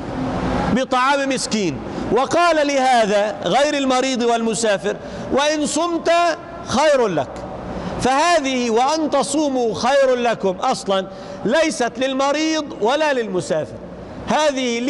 Speaker 1: بطعام مسكين، وقال لهذا غير المريض والمسافر وإن صمت خير لك. فهذه وأن تصوموا خير لكم أصلا ليست للمريض ولا للمسافر، هذه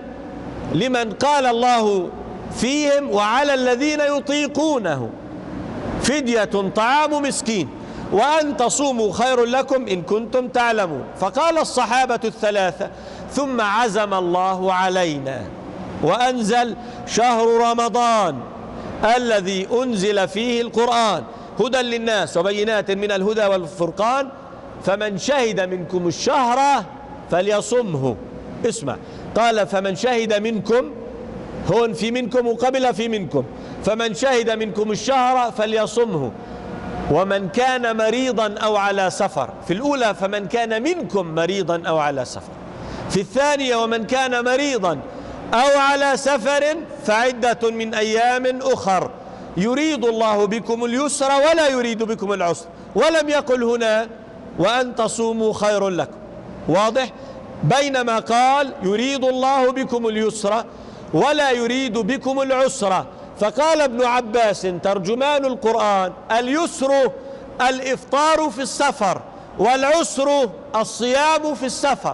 Speaker 1: لمن قال الله فيهم وعلى الذين يطيقونه فدية طعام مسكين وأن تصوموا خير لكم إن كنتم تعلمون. فقال الصحابة الثلاثة ثم عزم الله علينا وأنزل شهر رمضان الذي أنزل فيه القرآن هدى للناس وبينات من الهدى والفرقان فمن شهد منكم الشهر فليصمه. اسمع، قال فمن شهد منكم، هون في منكم وقبل في منكم، فمن شهد منكم الشهر فليصمه ومن كان مريضا أو على سفر. في الأولى فمن كان منكم مريضا أو على سفر، في الثانية ومن كان مريضا أو على سفر فعدة من أيام أخر يريد الله بكم اليسر ولا يريد بكم العسر، ولم يقل هنا وأن تصوموا خير لكم. واضح؟ بينما قال يريد الله بكم اليسر ولا يريد بكم العسر. فقال ابن عباس ترجمان القرآن اليسر الإفطار في السفر والعسر الصيام في السفر.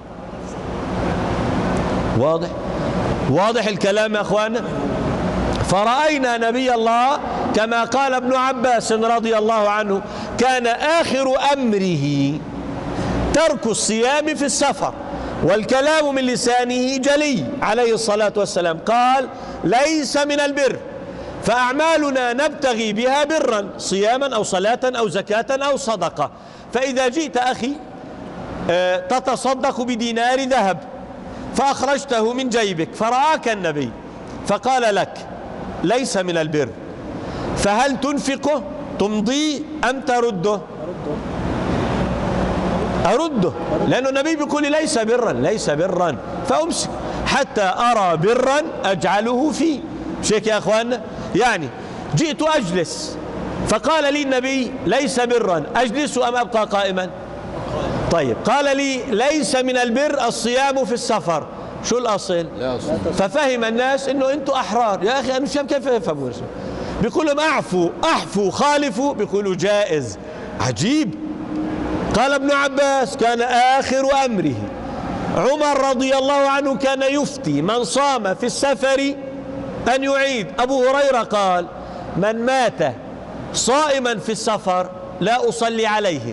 Speaker 1: واضح؟ واضح الكلام يا أخوانا؟ فرأينا نبي الله كما قال ابن عباس رضي الله عنه كان آخر أمره ترك الصيام في السفر، والكلام من لسانه جلي عليه الصلاة والسلام. قال ليس من البر، فأعمالنا نبتغي بها برا، صياما أو صلاة أو زكاة أو صدقة. فإذا جئت أخي تتصدق بدينار ذهب فأخرجته من جيبك فرآك النبي فقال لك ليس من البر، فهل تنفقه تمضيه أم ترده؟ أرده، لأن النبي بيقول لي ليس برا، ليس برا، فأمسك حتى أرى برا أجعله فيه. مش هيك يا أخواننا؟ يعني جئت أجلس فقال لي النبي ليس برا، أجلس أم أبقى قائما؟ طيب قال لي ليس من البر الصيام في السفر، شو الأصل؟ ففهم الناس إنه أنتم أحرار. يا أخي أنا مش فاهم كيف يفهموا. بيقول لهم أحفوا خالفوا، بيقولوا جائز. عجيب. قال ابن عباس كان آخر أمره. عمر رضي الله عنه كان يفتي من صام في السفر أن يعيد. أبو هريرة قال من مات صائما في السفر لا أصلي عليه.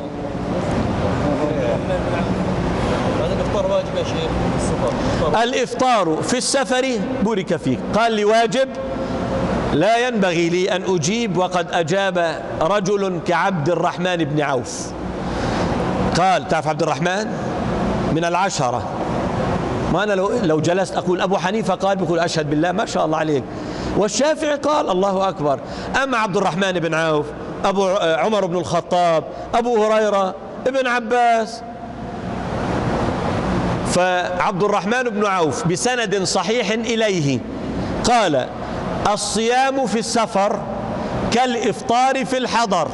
Speaker 4: الإفطار واجب يا شيخ السفر؟
Speaker 1: الإفطار في السفر بورك فيك. قال لي واجب، لا ينبغي لي أن أجيب وقد أجاب رجل كعبد الرحمن بن عوف. قال تعرف عبد الرحمن من العشرة، ما أنا لو جلست أقول أبو حنيفة قال بقول أشهد بالله ما شاء الله عليك، والشافعي قال الله أكبر. أما عبد الرحمن بن عوف، أبو عمر بن الخطاب، أبو هريرة، ابن عباس. فعبد الرحمن بن عوف بسند صحيح إليه قال الصيام في السفر كالإفطار في الحضر.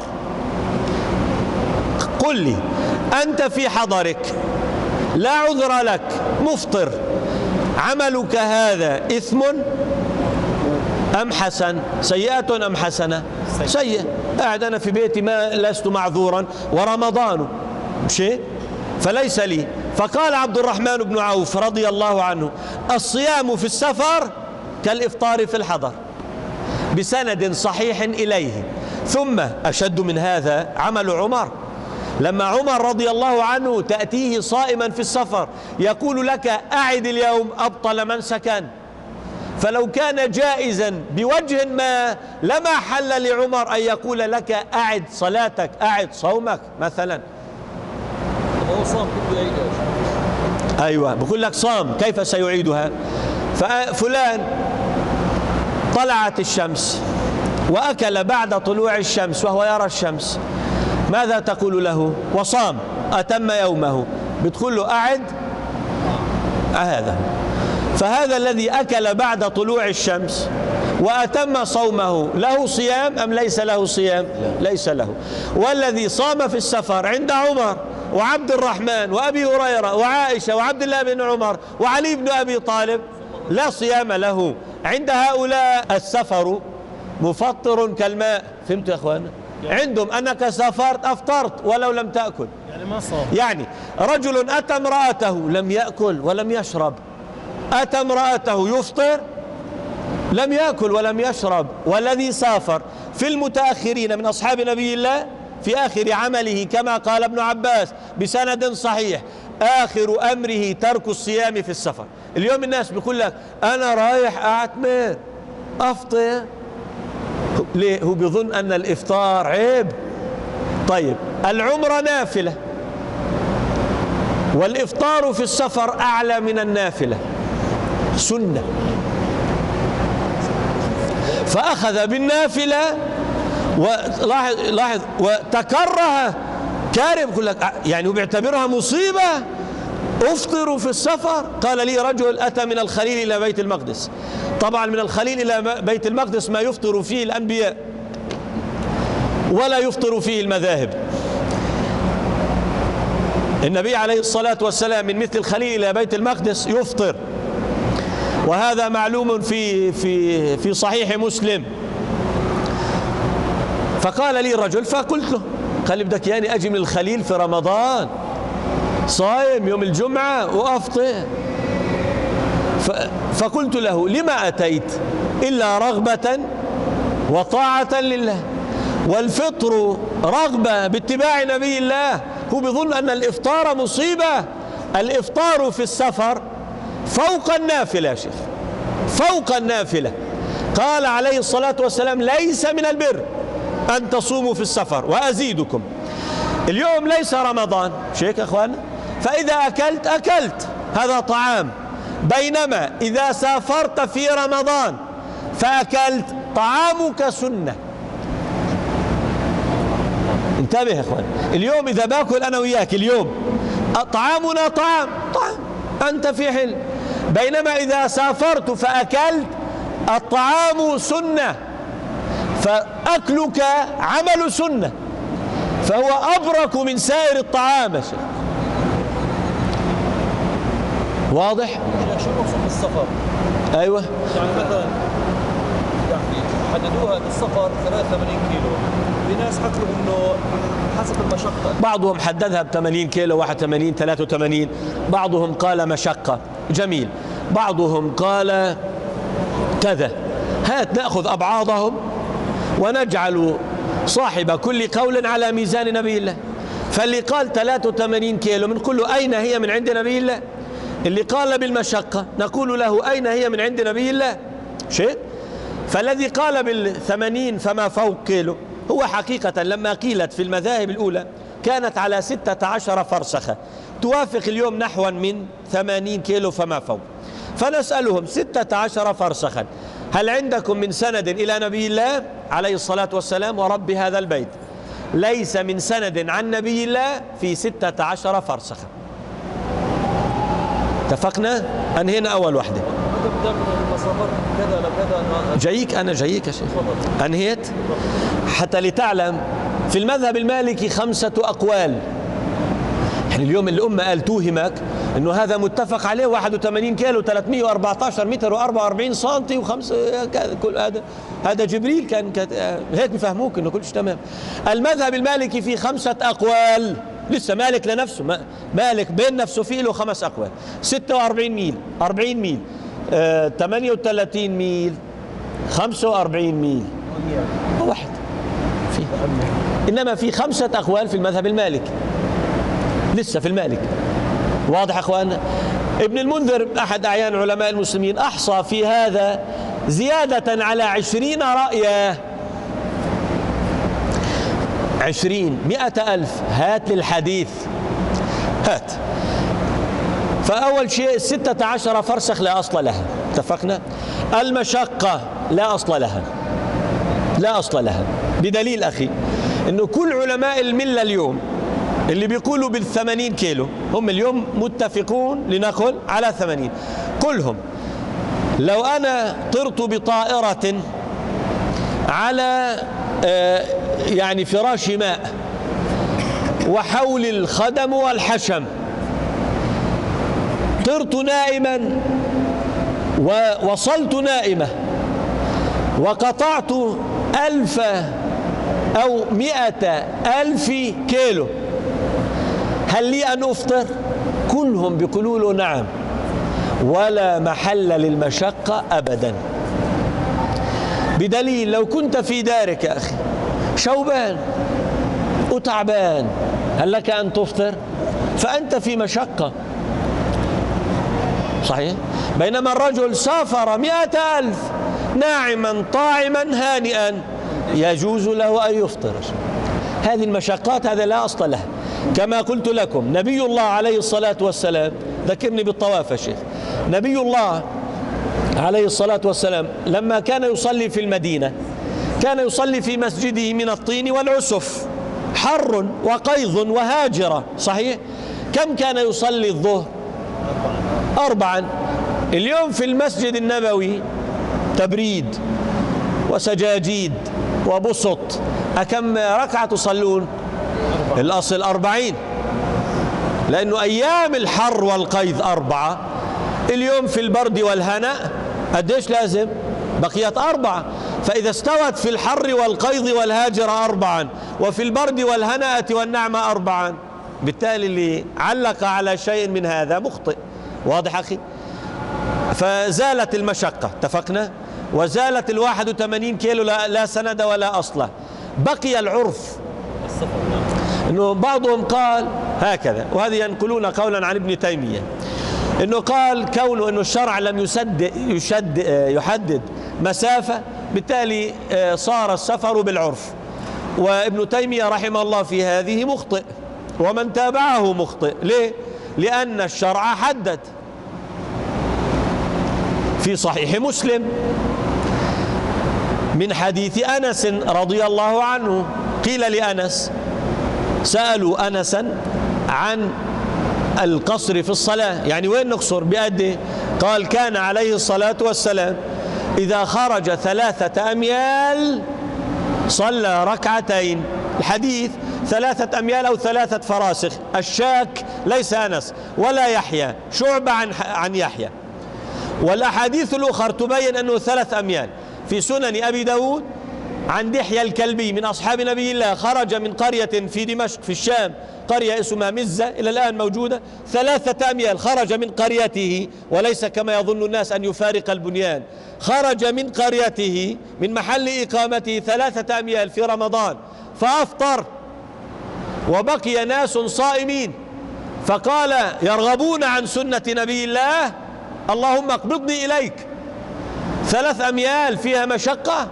Speaker 1: قل لي أنت في حضرك لا عذر لك مفطر، عملك هذا إثم أم حسن؟ سيئة أم حسنة؟ سيئة. قاعد أنا في بيتي ما لست معذورا ورمضان شيء فليس لي. فقال عبد الرحمن بن عوف رضي الله عنه الصيام في السفر كالإفطار في الحضر بسند صحيح إليه. ثم أشد من هذا عمل عمر، لما عمر رضي الله عنه تأتيه صائما في السفر يقول لك أعد اليوم أبطل من سكن. فلو كان جائزا بوجه ما لما حل لعمر أن يقول لك أعد صلاتك أعد صومك مثلا.
Speaker 4: هو صام كيف يعيدها؟
Speaker 1: أيوة بقول لك صام كيف سيعيدها؟ ففلان طلعت الشمس وأكل بعد طلوع الشمس وهو يرى الشمس، ماذا تقول له؟ وصام أتم يومه، بتقول له أعد هذا. فهذا الذي أكل بعد طلوع الشمس وأتم صومه له صيام أم ليس له صيام؟ ليس له. والذي صام في السفر عند عمر وعبد الرحمن وأبي هريرة وعائشة وعبد الله بن عمر وعلي بن أبي طالب لا صيام له. عند هؤلاء السفر مفطر كالماء. فهمت يا أخوانا؟ عندهم أنك سافرت أفطرت ولو لم تأكل،
Speaker 4: يعني ما صام.
Speaker 1: يعني رجل أتى امرأته لم يأكل ولم يشرب، أتى امرأته يفطر لم يأكل ولم يشرب. والذي سافر في المتأخرين من أصحاب نبي الله في آخر عمله كما قال ابن عباس بسند صحيح آخر أمره ترك الصيام في السفر. اليوم الناس بيقول لك أنا رايح أعتمر أفطر، ليه؟ هو بيظن أن الإفطار عيب. طيب العمرة نافلة والإفطار في السفر أعلى من النافلة سنة، فأخذ بالنافلة ولاحظ وتكره كارم. يقول لك يعني وبيعتبرها مصيبة أفطر في السفر. قال لي رجل أتى من الخليل إلى بيت المقدس، طبعا من الخليل إلى بيت المقدس ما يفطر فيه الأنبياء ولا يفطر فيه المذاهب. النبي عليه الصلاة والسلام من مثل الخليل إلى بيت المقدس يفطر، وهذا معلوم في صحيح مسلم. فقال لي رجل فقلت له قال لي بدك ياني أجي من الخليل في رمضان صايم يوم الجمعة وأفطر؟ فقلت له لما أتيت إلا رغبة وطاعة لله، والفطر رغبة باتباع نبي الله. هو بيظن أن الإفطار مصيبة. الإفطار في السفر فوق النافلة يا شيخ، فوق النافلة. قال عليه الصلاة والسلام ليس من البر أن تصوموا في السفر، وأزيدكم اليوم ليس رمضان شيخ يا أخوانا، فإذا أكلت هذا طعام، بينما إذا سافرت في رمضان فأكلت طعامك سنة. انتبه يا أخوان، اليوم إذا باكل أنا وياك اليوم طعامنا طعام أنت في حل، بينما إذا سافرت فأكلت الطعام سنة، فأكلك عمل سنة، فهو أبرك من سائر الطعام يا شيخ. واضح؟
Speaker 4: شو مقصود بالسفر؟
Speaker 1: أيوة،
Speaker 4: يعني مثلا يعني حددوها بالسفر 83 كيلو، في ناس حكوا انه حسب المشقة،
Speaker 1: بعضهم حددها ب80 كيلو، 81 83، بعضهم قال مشقة، جميل، بعضهم قال كذا. هات نأخذ أبعاضهم ونجعل صاحب كل قول على ميزان نبي الله. فاللي قال 83 كيلو بنقول له أين هي من عند نبي الله؟ اللي قال بالمشقة نقول له أين هي من عند نبي الله؟ شيء. فالذي قال بال80 فما فوق كيلو هو حقيقة لما قيلت في المذاهب الأولى كانت على 16 فرسخة، توافق اليوم نحوا من 80 كيلو فما فوق. فنسألهم 16 فرسخا هل عندكم من سند إلى نبي الله عليه الصلاة والسلام ورب هذا البيت؟ ليس من سند عن نبي الله في 16 فرسخا. اتفقنا؟ أنهينا أول واحدة. جايك أنا جايك يا شيخ. أنهيت حتى لتعلم في المذهب المالكي 5 أقوال. يعني اليوم الأمة قال توهمك إنه هذا متفق عليه 81 كيلو 314 متر و44 سنتي وخمسة، كل هذا جبريل كان هيك بفهموك إنه كل شيء تمام. المذهب المالكي فيه 5 أقوال، لسه مالك لنفسه، مالك بين نفسه فيه له 5 أقوال. 46 ميل، 40 ميل، 38 ميل، 45 ميل، واحد فيه. إنما في 5 أقوال في المذهب المالكي لسه في المالك. واضح يا أخوان؟ ابن المنذر أحد أعيان علماء المسلمين أحصى في هذا زيادة على 20 رأيا. 20 100,000. هات للحديث، هات. فأول شيء 16 فرسخ لا أصل لها، اتفقنا؟ المشقة لا أصل لها، لا أصل لها، بدليل أخي إنه كل علماء الملة اليوم اللي بيقولوا بال80 كيلو هم اليوم متفقون لنقل على 80 كلهم. لو أنا طرت بطائرة على يعني فراش ماء وحول الخدم والحشم، طرت نائما ووصلت نائمة وقطعت 1000 أو 100,000 كيلو، هل لي أن أفطر؟ كلهم بيقولوا له نعم، ولا محل للمشقة أبدا. بدليل لو كنت في دارك يا أخي شوبان وتعبان هل لك أن تفطر؟ فأنت في مشقة، صحيح؟ بينما الرجل سافر 100,000 ناعما طاعما هانئا يجوز له أن يفطر. هذه المشقات هذا لا أصل لها. كما قلت لكم نبي الله عليه الصلاة والسلام، ذكرني بالطواف يا شيخ، نبي الله عليه الصلاة والسلام لما كان يصلي في المدينة كان يصلي في مسجده من الطين والعسف، حر وقيظ وهاجرة، صحيح؟ كم كان يصلي الظهر؟ 4. اليوم في المسجد النبوي تبريد وسجاجيد وبسط، أكم ركعة تصلون؟ الأصل 40، لأنه أيام الحر والقيظ 4، اليوم في البرد والهناء قديش لازم؟ بقيت 4. فإذا استوت في الحر والقيض والهاجر 4 وفي البرد والهنأة والنعمة 4، بالتالي اللي علق على شيء من هذا مخطئ. واضح أخي؟ فزالت المشقة، اتفقنا، وزالت 81 كيلو لا سند ولا أصله. بقي العرف، إنه بعضهم قال هكذا، وهذه ينقلون قولا عن ابن تيمية، إنه قال كونه إنه الشرع لم يحدد مسافة، بالتالي صار السفر بالعرف. وابن تيمية رحمه الله في هذه مخطئ، ومن تابعه مخطئ. ليه؟ لأن الشرع حدد. في صحيح مسلم من حديث أنس رضي الله عنه، قيل لأنس، سألوا أنسا عن القصر في الصلاة، يعني وين نقصر بقد؟ قال كان عليه الصلاة والسلام إذا خرج 3 أميال صلى ركعتين. الحديث 3 أميال أو 3 فراسخ. الشاك ليس أنس ولا يحيى، شعبة عن يحيى. والأحاديث الأخرى تبين أنه 3 أميال. في سنن أبي داود عن دحية الكلبي من أصحاب نبي الله، خرج من قرية في دمشق في الشام، قرية اسمها مزة إلى الآن موجودة، 3 أميال خرج من قريته، وليس كما يظن الناس أن يفارق البنيان. خرج من قريته من محل إقامته 3 أميال في رمضان، فأفطر وبقي ناس صائمين، فقال يرغبون عن سنة نبي الله اللهم اقبضني إليك. 3 أميال فيها مشقة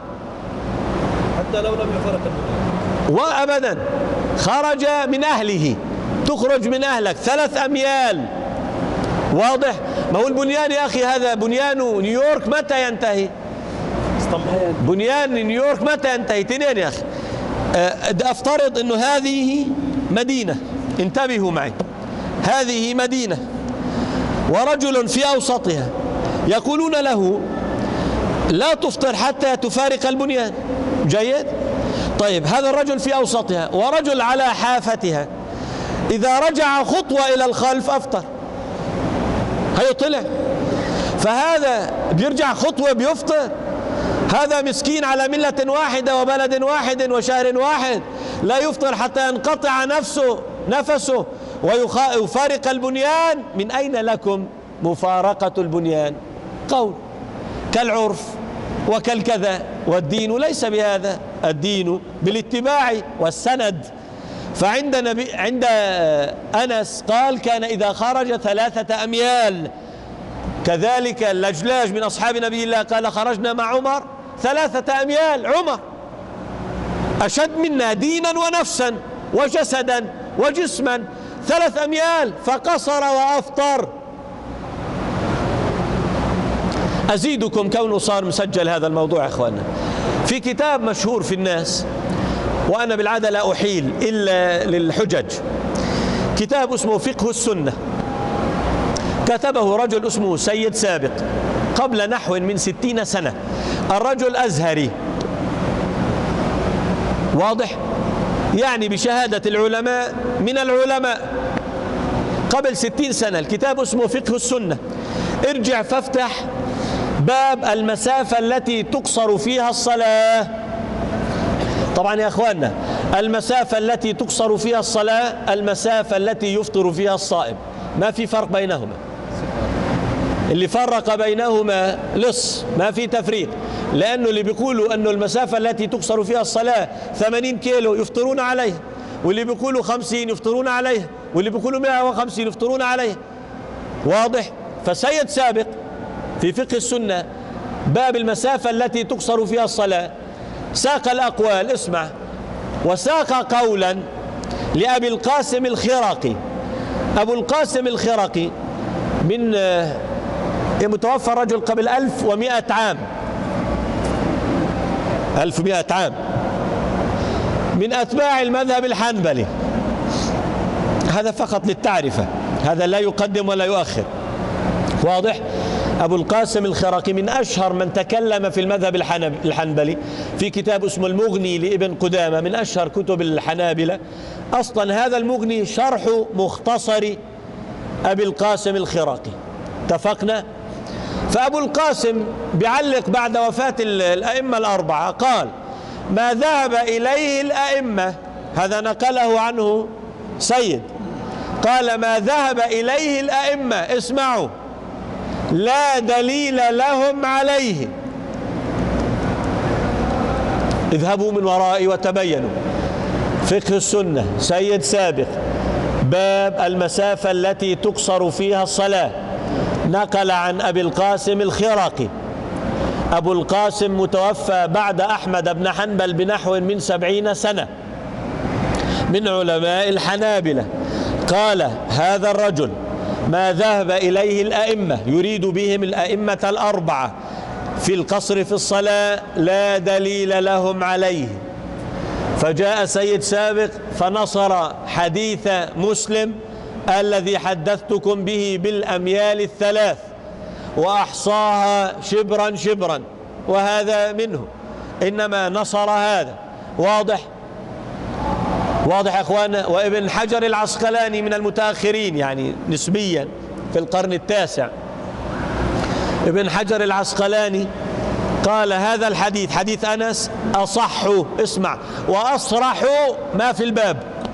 Speaker 4: حتى لو لم يفارق البنيان
Speaker 1: وأبدا. خرج من أهله، تخرج من أهلك 3 أميال. واضح؟ ما هو البنيان يا أخي، هذا بنيان نيويورك متى ينتهي؟ بنيان نيويورك متى ينتهي؟ 2 يا أخي. أفترض أنه هذه مدينة، انتبهوا معي، هذه مدينة ورجل في أوسطها، يقولون له لا تفطر حتى تفارق البنيان. جيد؟ طيب هذا الرجل في أوسطها ورجل على حافتها، إذا رجع خطوة إلى الخلف أفطر، هيطلع. فهذا بيرجع خطوة بيفطر، هذا مسكين على ملة واحدة وبلد واحد وشهر واحد، لا يفطر حتى ينقطع نفسه ويفارق البنيان. من أين لكم مفارقة البنيان؟ قول كالعرف وكالكذا، والدين ليس بهذا، الدين بالاتباع والسند. فعند عند أنس قال كان إذا خرج 3 أميال. كذلك اللجلاج من أصحاب نبي الله قال خرجنا مع عمر 3 أميال. عمر أشد منا دينا ونفسا وجسدا وجسما، 3 أميال فقصر وأفطر. أزيدكم كونه صار مسجل هذا الموضوع يا إخواننا في كتاب مشهور في الناس، وأنا بالعادة لا أحيل إلا للحجج، كتاب اسمه فقه السنة، كتبه رجل اسمه سيد سابق قبل نحو من 60 سنة. الرجل أزهري، واضح؟ يعني بشهادة العلماء من العلماء قبل 60 سنة. الكتاب اسمه فقه السنة، ارجع فافتح باب المسافة التي تقصر فيها الصلاة. طبعا يا أخواننا المسافة التي تقصر فيها الصلاة المسافة التي يفطر فيها الصائم، ما في فرق بينهما. اللي فرق بينهما لص، ما في تفريق، لأنه اللي بيقولوا أنه المسافة التي تقصر فيها الصلاة 80 كيلو يفطرون عليها، واللي بيقولوا 50 يفطرون عليها، واللي بيقولوا 150 يفطرون عليها. واضح؟ فسيد سابق في فقه السنة باب المسافة التي تقصر فيها الصلاة ساق الأقوال، اسمع، وساق قولا لأبي القاسم الخرقي. أبو القاسم الخرقي من متوفى الرجل قبل 1100 عام، 1100 عام، من أتباع المذهب الحنبلي. هذا فقط للتعرفة، هذا لا يقدم ولا يؤخر. واضح؟ أبو القاسم الخرقي من أشهر من تكلم في المذهب الحنبلي في كتاب اسمه المغني لابن قدامة، من أشهر كتب الحنابلة. أصلا هذا المغني شرح مختصر أبي القاسم الخرقي، اتفقنا؟ فأبو القاسم بيعلق بعد وفاة الأئمة الأربعة قال: ما ذهب إليه الأئمة، هذا نقله عنه سيد، قال: ما ذهب إليه الأئمة، اسمعوا، لا دليل لهم عليه. اذهبوا من ورائي وتبينوا. فقه السنة، سيد سابق، باب المسافة التي تقصر فيها الصلاة، نقل عن أبي القاسم الخرقي. أبو القاسم متوفى بعد أحمد بن حنبل بنحو من 70 سنة، من علماء الحنابلة. قال هذا الرجل: ما ذهب إليه الأئمة، يريد بهم الأئمة الأربعة، في القصر في الصلاة لا دليل لهم عليه. فجاء سيد سابق فنصر حديث مسلم الذي حدثتكم به بالأميال الثلاث، وأحصاها شبرا شبرا، وهذا منه، إنما نصر هذا. واضح؟ واضح يا أخوانا. وابن حجر العسقلاني من المتأخرين يعني نسبيا في القرن التاسع، ابن حجر العسقلاني قال هذا الحديث، حديث أنس، أصح، اسمع، وأصرح ما في الباب.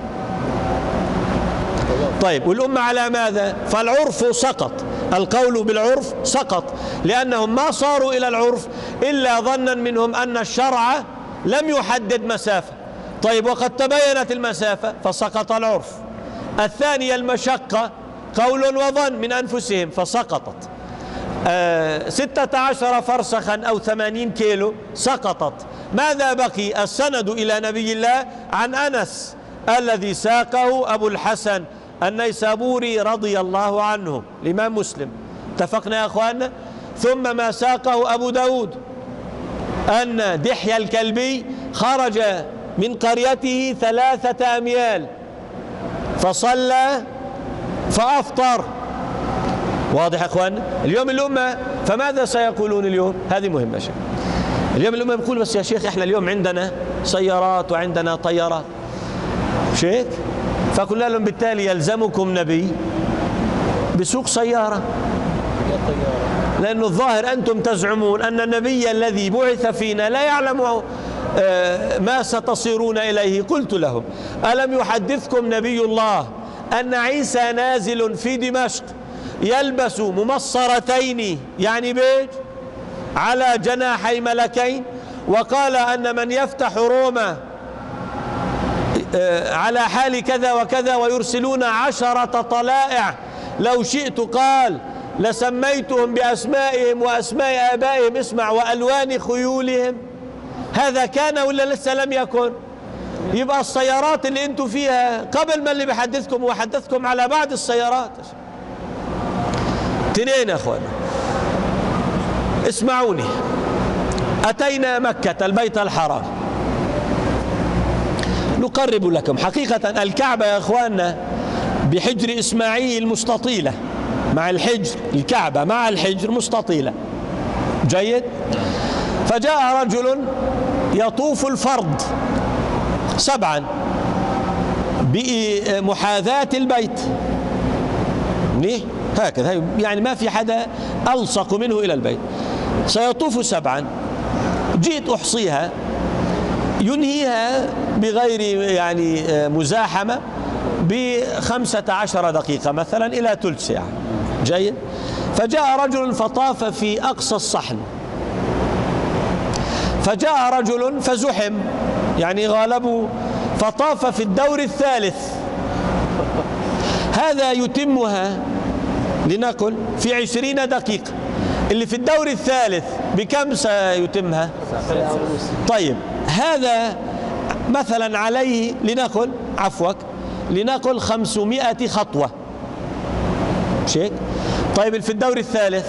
Speaker 1: طيب، والأمة على ماذا؟ فالعرف سقط، القول بالعرف سقط، لأنهم ما صاروا إلى العرف إلا ظنا منهم أن الشرع لم يحدد مسافة. طيب، وقد تبينت المسافة فسقط العرف. الثانية المشقة، قول وظن من أنفسهم فسقطت. 16 فرسخا أو 80 كيلو سقطت. ماذا بقي؟ السند إلى نبي الله عن أنس الذي ساقه أبو الحسن النيسابوري رضي الله عنه، الإمام مسلم. اتفقنا يا أخواننا؟ ثم ما ساقه أبو داود أن دحية الكلبي خرج من قريته 3 أميال فصلى فأفطر. واضح يا أخوان؟ اليوم الأمة فماذا سيقولون اليوم؟ هذه مهمة شيء. اليوم الأمة يقول: بس يا شيخ إحنا اليوم عندنا سيارات وعندنا طيارات، شيخ. فقلنا لهم: بالتالي يلزمكم نبي بسوق سيارة، لأن الظاهر أنتم تزعمون أن النبي الذي بعث فينا لا يعلم ما ستصيرون إليه. قلت لهم: ألم يحدثكم نبي الله أن عيسى نازل في دمشق يلبس ممصرتين، يعني بيج، على جناحي ملكين، وقال أن من يفتح روما على حال كذا وكذا ويرسلون 10 طلائع، لو شئت قال لسميتهم بأسمائهم وأسماء آبائهم، اسمع، وألوان خيولهم. هذا كان ولا لسه لم يكن؟ يبقى السيارات اللي انتوا فيها قبل ما اللي بحدثكم وحدثكم على بعض السيارات. اثنين يا اخوانا، اسمعوني. أتينا مكة البيت الحرام، نقرب لكم حقيقة الكعبة يا اخوانا بحجر إسماعيل مستطيلة، مع الحجر، الكعبة مع الحجر مستطيلة. جيد. فجاء رجل يطوف الفرض 7 بمحاذاة البيت، هكذا، يعني ما في حدا ألصق منه إلى البيت، سيطوف 7. جئت أحصيها، ينهيها بغير يعني مزاحمة ب15 دقيقة مثلا إلى ثلث ساعة. جيد. فجاء رجل فطاف في أقصى الصحن، فجاء رجل فزحم، يعني غالبه، فطاف في الدور الثالث. هذا يتمها لنقل في 20 دقيقة، اللي في الدور الثالث بكم سيتمها؟ طيب، هذا مثلا عليه لنقل، عفوك، لنقل 500 خطوة، شيك. طيب، في الدور الثالث،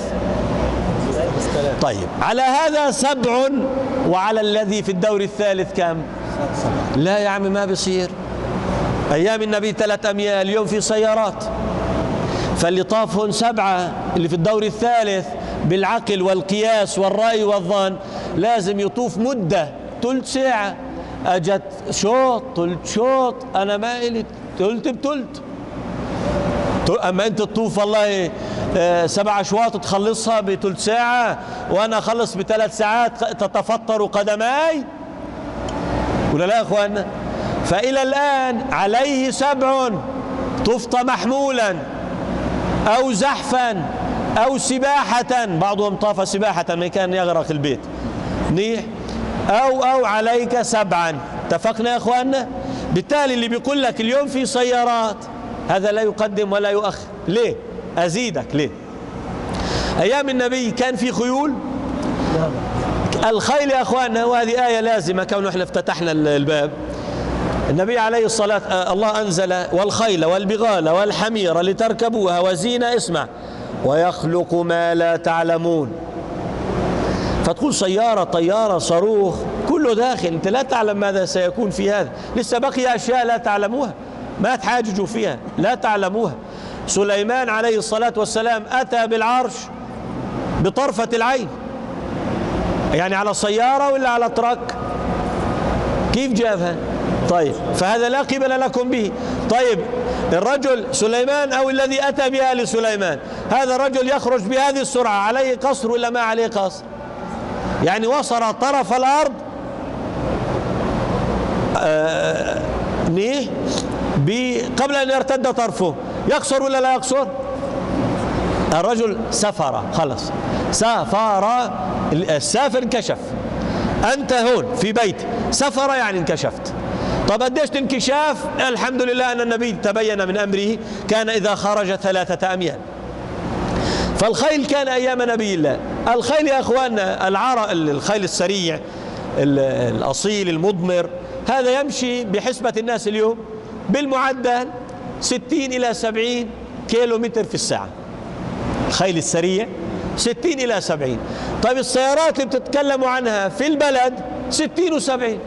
Speaker 1: طيب، على هذا 7، وعلى الذي في الدور الثالث كم؟ لا يا عم، ما بيصير. أيام النبي 3 أميال، اليوم في سيارات. فاللي طافهن 7 اللي في الدور الثالث بالعقل والقياس والرأي والظن لازم يطوف مدة ثلث ساعة. أجت شوط ثلث شوط، أنا ما إلي ثلث بثلث. أما أنت تطوف والله 7 أشواط تخلصها ب3 ساعة وأنا أخلص ب3 ساعات تتفطر قدماي، ولا لا يا أخوانا؟ فإلى الآن عليه 7 طفت محمولا أو زحفا أو سباحة، بعضهم طاف سباحة ما كان يغرق البيت منيح، أو عليك 7. اتفقنا يا أخوانا؟ بالتالي اللي بيقول لك اليوم في سيارات هذا لا يقدم ولا يؤخر. ليه؟ أزيدك ليه؟ أيام النبي كان في خيول؟ الخيل يا أخوانا، وهذه آية لازمة كونه احنا افتتحنا الباب. النبي عليه الصلاة الله أنزل والخيل والبغال والحمير لتركبوها وزينة، اسمع، ويخلق ما لا تعلمون. فتقول سيارة، طيارة، صاروخ، كله داخل، أنت لا تعلم ماذا سيكون في هذا، لسه بقي أشياء لا تعلموها، ما تحاججوا فيها، لا تعلموها. سليمان عليه الصلاة والسلام أتى بالعرش بطرفة العين، يعني على سيارة ولا على ترك؟ كيف جابها؟ طيب فهذا لا قبل لكم به. طيب الرجل سليمان أو الذي أتى بها لسليمان، هذا الرجل يخرج بهذه السرعة، عليه قصر ولا ما عليه قصر؟ يعني وصل طرف الأرض قبل أن يرتد طرفه، يقصر ولا لا يقصر؟ الرجل سفر، خلص سافر، السافر انكشف. أنت هون في بيت، سفر يعني انكشفت. طب قديش الانكشاف؟ الحمد لله أن النبي تبين من أمره، كان إذا خرج 3 أميال. فالخيل كان أيام نبي الله. الخيل يا أخواننا الخيل السريع الأصيل المضمر، هذا يمشي بحسبة الناس اليوم بالمعدل 60 إلى 70 كيلو متر في الساعة. الخيل السريع 60 إلى 70. طيب السيارات اللي بتتكلموا عنها في البلد 60 و70.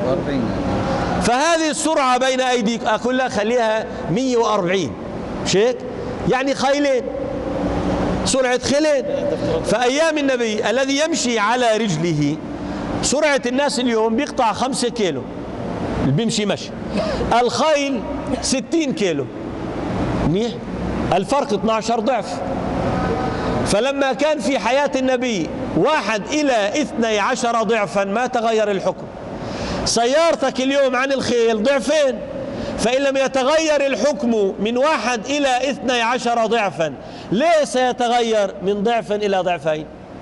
Speaker 1: فهذه السرعة بين أيديك أقول لك خليها 140، مش هيك؟ يعني خيلين، سرعة خيلين. فأيام النبي الذي يمشي على رجله سرعة الناس اليوم بيقطع 5 كيلو اللي بيمشي مشي، الخيل 60 كيلو، منيح؟ الفرق 12 ضعف. فلما كان في حياة النبي 1 إلى 12 ضعفا ما تغير الحكم. سيارتك اليوم عن الخيل ضعفين، فإن لم يتغير الحكم من 1 إلى 12 ضعفا، ليه سيتغير من ضعف إلى ضعفين؟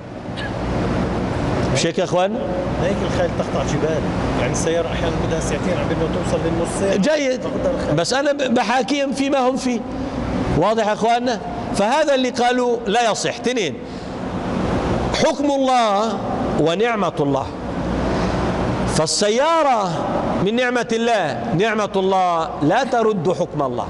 Speaker 1: مش هيك يا اخوان؟
Speaker 5: هيك الخيل تقطع جبال، يعني السيارة أحيانا بدها ساعتين عم بدها توصل للنص ساعة.
Speaker 1: جيد، بس أنا بحاكيهم فيما هم فيه، واضح يا اخواننا؟ فهذا اللي قالوا لا يصح. 2 حكم الله ونعمة الله. فالسيارة من نعمة الله، نعمة الله لا ترد حكم الله.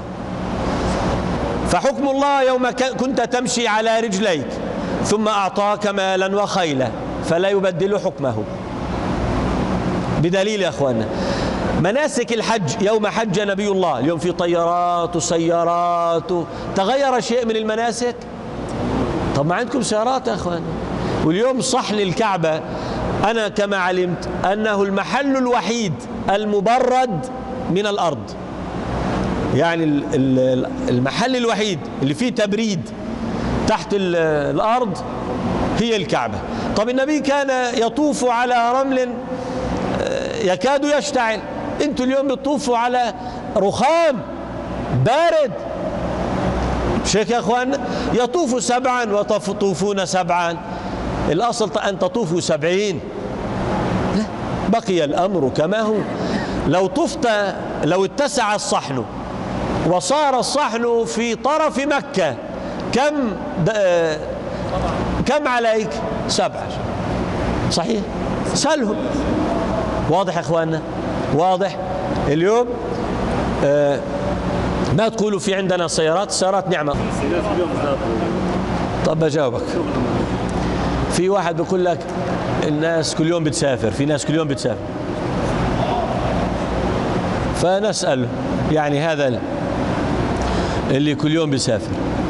Speaker 1: فحكم الله يوم كنت تمشي على رجليك ثم أعطاك مالا وخيلا فلا يبدل حكمه. بدليل يا أخوانا مناسك الحج، يوم حج نبي الله، اليوم في طيارات وسيارات، تغير شيء من المناسك؟ طب ما عندكم سيارات يا أخوانا. واليوم صحن الكعبة أنا كما علمت أنه المحل الوحيد المبرد من الأرض، يعني المحل الوحيد اللي فيه تبريد تحت الأرض هي الكعبة. طب النبي كان يطوف على رمل يكاد يشتعل، انتوا اليوم بتطوفوا على رخام بارد، مش هيك يا اخوان؟ يطوف 7 وتطوفون 7، الأصل أن تطوفوا 70. بقي الأمر كما هو. لو طفت، لو اتسع الصحن وصار الصحن في طرف مكة، كم عليك؟ 7. صحيح؟ سألهم. واضح يا اخواننا؟ واضح؟ اليوم ما تقولوا في عندنا سيارات، السيارات نعمة. طب بجاوبك. في واحد بيقول لك الناس كل يوم بتسافر، في ناس كل يوم بتسافر، فنسأل يعني هذا اللي كل يوم بيسافر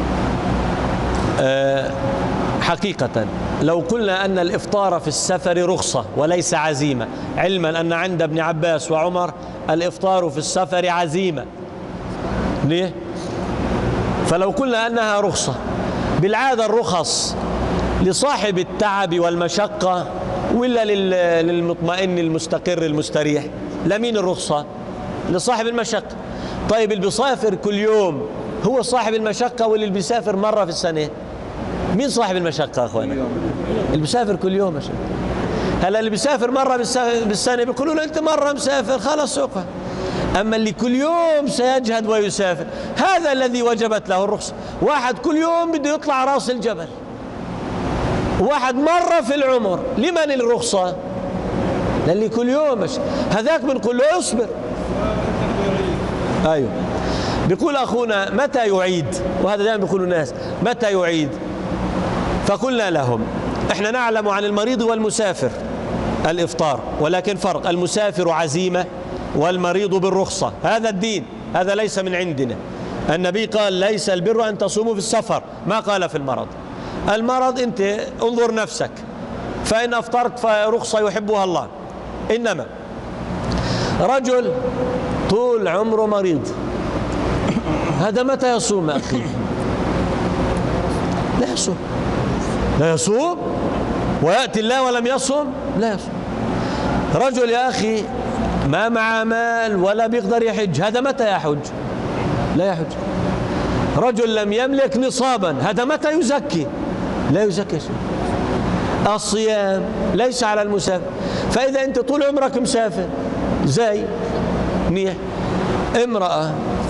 Speaker 1: حقيقة لو قلنا أن الإفطار في السفر رخصة وليس عزيمة، علما أن عند ابن عباس وعمر الإفطار في السفر عزيمة. ليه؟ فلو قلنا أنها رخصة، بالعادة الرخص لصاحب التعب والمشقة ولا للمطمئن المستقر المستريح؟ لمين الرخصة؟ لصاحب المشقة. طيب اللي بيسافر كل يوم هو صاحب المشقة واللي بيسافر مرة في السنة؟ مين صاحب المشقة يا أخوانا؟ اللي بيسافر كل يوم. هلا اللي بيسافر مرة بالسنة بيقولوا له أنت مرة مسافر خلاص سوقها. أما اللي كل يوم سيجهد ويسافر هذا الذي وجبت له الرخصة. واحد كل يوم بده يطلع راس الجبل، واحد مرة في العمر، لمن الرخصة؟ للي كل يوم هذاك بنقول له اصبر. أيوه. بيقول أخونا متى يعيد؟ وهذا دائما بيقولوا الناس متى يعيد؟ فقلنا لهم احنا نعلم عن المريض والمسافر الإفطار، ولكن فرق، المسافر عزيمة والمريض بالرخصة. هذا الدين، هذا ليس من عندنا. النبي قال ليس البر أن تصوموا في السفر، ما قال في المرض. المرض أنت انظر نفسك، فإن أفطرت فرخصة يحبها الله. إنما رجل طول عمره مريض، هذا متى يصوم أخي؟ لا يصوم، لا يصوم، ويأتي الله ولم يصوم، لا يصوم. رجل يا أخي ما مع مال ولا بيقدر يحج، هذا متى يحج؟ لا يحج. رجل لم يملك نصابا، هذا متى يزكي؟ لا يزكي شيء. الصيام ليس على المسافر. فإذا أنت طول عمرك مسافر زي منيح، امرأة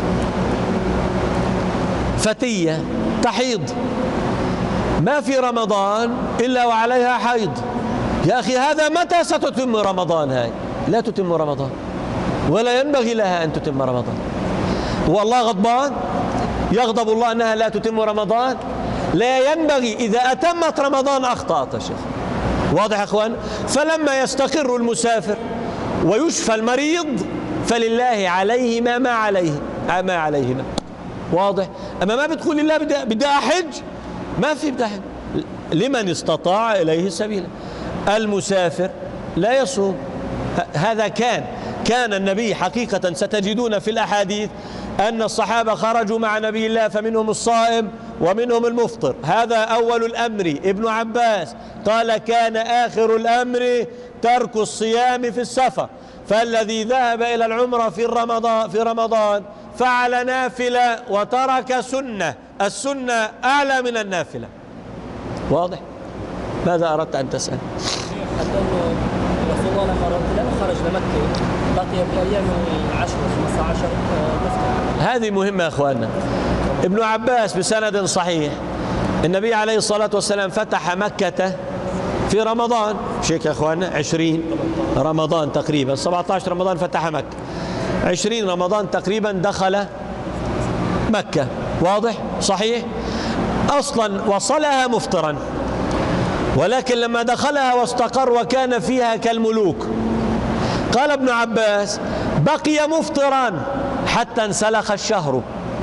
Speaker 1: فتية تحيض ما في رمضان إلا وعليها حيض، يا أخي هذا متى ستتم رمضان؟ هاي لا تتم رمضان ولا ينبغي لها أن تتم رمضان. والله غضبان؟ يغضب الله أنها لا تتم رمضان؟ لا ينبغي. إذا أتمت رمضان أخطأت يا شيخ. واضح يا أخوان؟ فلما يستقر المسافر ويشفى المريض فلله عليهما ما عليهما. واضح؟ أما ما بتقول لله بدي أحج، ما في بدي أحج. لمن استطاع إليه سبيلا. المسافر لا يصوم. هذا كان النبي حقيقة ستجدون في الأحاديث أن الصحابة خرجوا مع نبي الله فمنهم الصائم ومنهم المفطر. هذا أول الأمر. ابن عباس قال كان آخر الأمر ترك الصيام في السفر، فالذي ذهب إلى العمرة في رمضان فعل نافلة وترك سنة، السنة أعلى من النافلة. واضح؟ ماذا أردت أن تسأل؟
Speaker 6: حتى أنه رسول الله لما خرج لمكة بقي في أيام 10 15 مفترض.
Speaker 1: هذه مهمة يا أخواننا. ابن عباس بسند صحيح النبي عليه الصلاة والسلام فتح مكة في رمضان، شيك يا أخواننا 20 رمضان تقريبا، 17 رمضان فتح مكة، 20 رمضان تقريبا دخل مكة. واضح؟ صحيح؟ أصلا وصلها مفطرا، ولكن لما دخلها واستقر وكان فيها كالملوك، قال ابن عباس بقي مفطرا حتى انسلخ الشهر.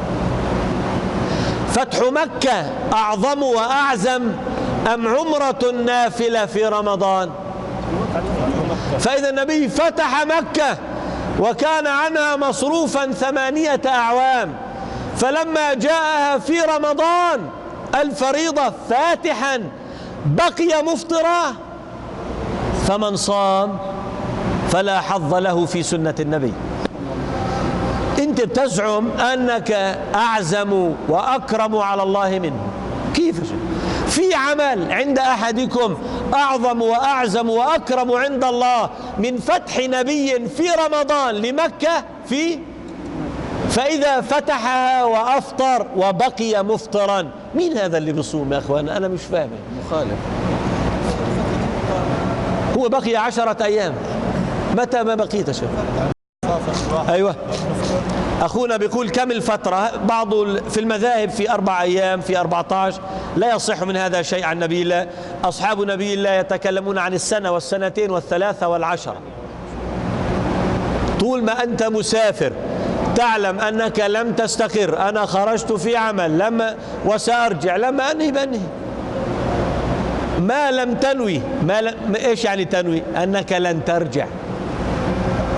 Speaker 1: فتح مكة أعظم وأعزم أم عمرة نافلة في رمضان؟ فإذا النبي فتح مكة وكان عنها مصروفا 8 أعوام، فلما جاءها في رمضان الفريضة فاتحا بقي مفطرا، فمن صام فلا حظ له في سنة النبي. انت بتزعم انك اعزم واكرم على الله منه، كيف؟ في عمل عند احدكم اعظم واعزم واكرم عند الله من فتح نبي في رمضان لمكة فاذا فتحها وافطر وبقي مفطرا؟ مين هذا اللي بيصوم يا اخوان؟ انا مش فاهم.
Speaker 3: مخالف.
Speaker 1: هو بقي 10 أيام، متى ما بقيت يا شيخ؟ أيوة. أخونا بيقول كم الفترة؟ بعض في المذاهب في 4 أيام، في 14. لا يصح من هذا شيء عن نبي الله. أصحاب نبي الله يتكلمون عن السنة والسنتين والثلاثة والعشرة. طول ما أنت مسافر تعلم أنك لم تستقر، أنا خرجت في عمل وسأرجع، لما أنهي بأنهي. ما لم تنوي، إيش يعني تنوي؟ أنك لن ترجع.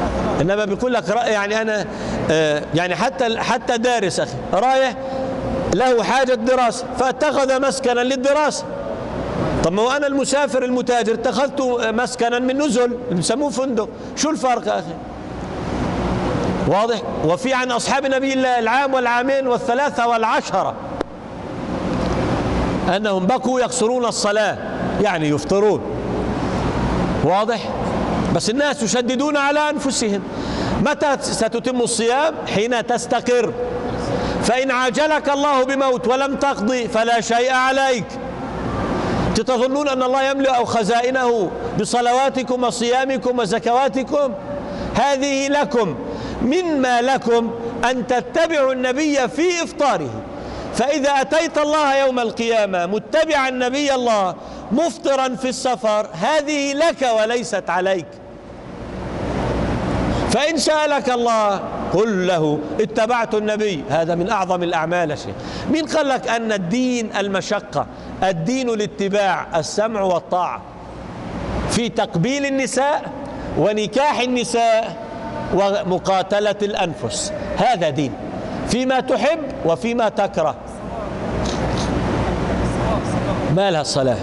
Speaker 1: إنما بيقول لك يعني أنا يعني حتى دارس أخي رايح له حاجة دراسة فاتخذ مسكنا للدراسة. طب ما هو أنا المسافر المتاجر اتخذت مسكنا من نزل بسموه فندق، شو الفرق يا أخي؟ واضح؟ وفي عن أصحاب نبي الله العام والعامين والثلاثة والعشرة أنهم بقوا يقصرون الصلاة، يعني يفطرون. واضح؟ بس الناس يشددون على أنفسهم. متى ستتم الصيام؟ حين تستقر. فإن عاجلك الله بموت ولم تقضي فلا شيء عليك. تظنون أن الله يملأ خزائنه بصلواتكم وصيامكم وزكواتكم؟ هذه لكم، مما لكم أن تتبعوا النبي في إفطاره. فإذا أتيت الله يوم القيامة متبعا نبي الله مفطرا في السفر، هذه لك وليست عليك. فإن سألك الله قل له اتبعت النبي. هذا من أعظم الأعمال يا شيخ. مين قال لك أن الدين المشقة؟ الدين الاتباع، السمع والطاعة في تقبيل النساء ونكاح النساء ومقاتلة الأنفس. هذا دين فيما تحب وفيما تكره. ما لها الصلاة؟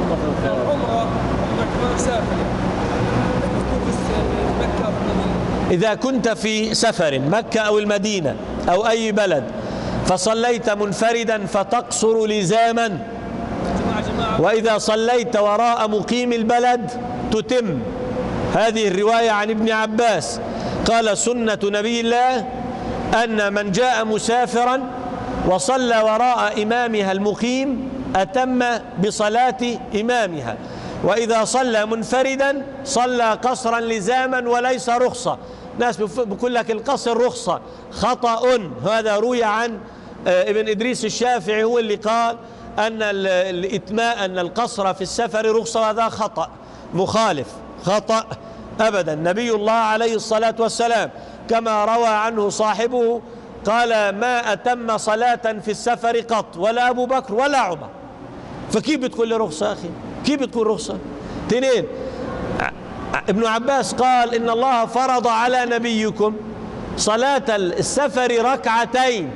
Speaker 1: إذا كنت في سفر مكة أو المدينة أو أي بلد فصليت منفردا فتقصر لزاما، وإذا صليت وراء مقيم البلد تتم. هذه الرواية عن ابن عباس قال سنة نبي الله أن من جاء مسافرا وصلى وراء إمامها المقيم أتم بصلاة إمامها، وإذا صلى منفردا صلى قصرا لزاما وليس رخصة. ناس بقول لك القصر رخصة، خطأ. هذا روي عن ابن إدريس الشافعي، هو اللي قال أن الإتماء أن القصر في السفر رخصة، وهذا خطأ مخالف، خطأ أبدا. نبي الله عليه الصلاة والسلام كما روى عنه صاحبه قال ما أتم صلاة في السفر قط، ولا أبو بكر ولا عمر. فكيف بتقول لي رخصة أخي؟ كيف بتكون رخصة؟ اثنين، ابن عباس قال إن الله فرض على نبيكم صلاة السفر ركعتين.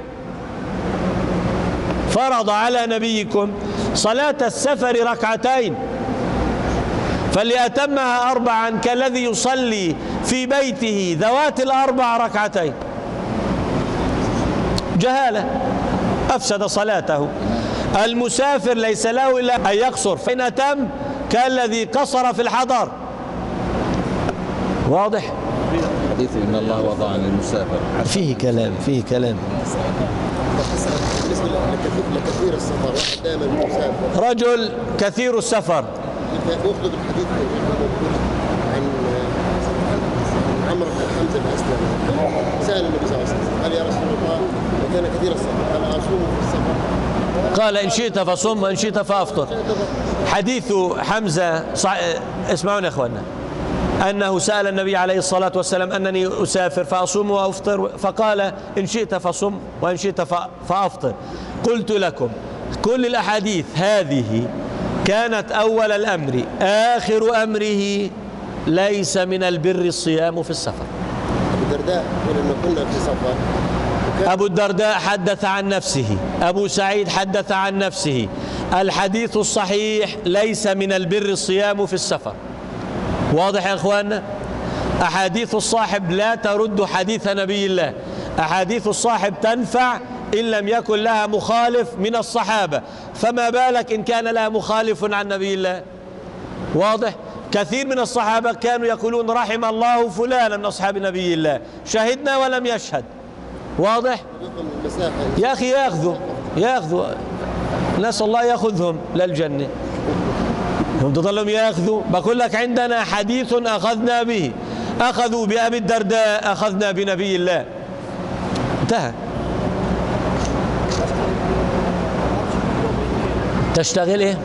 Speaker 1: فرض على نبيكم صلاة السفر ركعتين، فاللي أتمها أربعا كالذي يصلي في بيته ذوات الأربع ركعتين. جهالة، أفسد صلاته. المسافر ليس له إلا أن يقصر، فإن أتم كالذي قصر في الحضر. واضح؟
Speaker 3: حديث إن الله وضع للمسافر
Speaker 1: فيه كلام، فيه كلام.
Speaker 7: بالنسبة لكثير السفر، واحد دائما مسافر،
Speaker 1: رجل كثير السفر،
Speaker 7: يأخذ الحديث عن عمرو بن حمزة الأسلمي، سأل النبي صلى الله عليه وسلم قال يا رسول الله وكان كثير السفر قال أصوم في السفر،
Speaker 1: قال إن شئت فصم وإن شئت فأفطر. حديث حمزة اسمعون يا أخوانا، أنه سأل النبي عليه الصلاة والسلام أنني أسافر فأصوم وأفطر، فقال إن شئت فصم وإن شئت فأفطر. قلت لكم كل الأحاديث هذه كانت أول الأمر، آخر أمره ليس من البر الصيام في السفر.
Speaker 7: أبو الدرداء يقول إنه كنا في سفر،
Speaker 1: أبو الدرداء حدث عن نفسه، أبو سعيد حدث عن نفسه. الحديث الصحيح ليس من البر الصيام في السفر. واضح يا أخواننا؟ أحاديث الصاحب لا ترد حديث نبي الله. أحاديث الصاحب تنفع إن لم يكن لها مخالف من الصحابة، فما بالك إن كان لها مخالف عن نبي الله. واضح؟ كثير من الصحابة كانوا يقولون رحم الله فلانا من أصحاب نبي الله، شهدنا ولم يشهد. واضح؟ يا أخي يأخذوا نسأل الله يأخذهم للجنة. هم تظلهم يأخذوا. بقول لك عندنا حديث أخذنا به، أخذوا بأبي الدرداء، أخذنا بنبي الله. انتهى. تشتغل إيه؟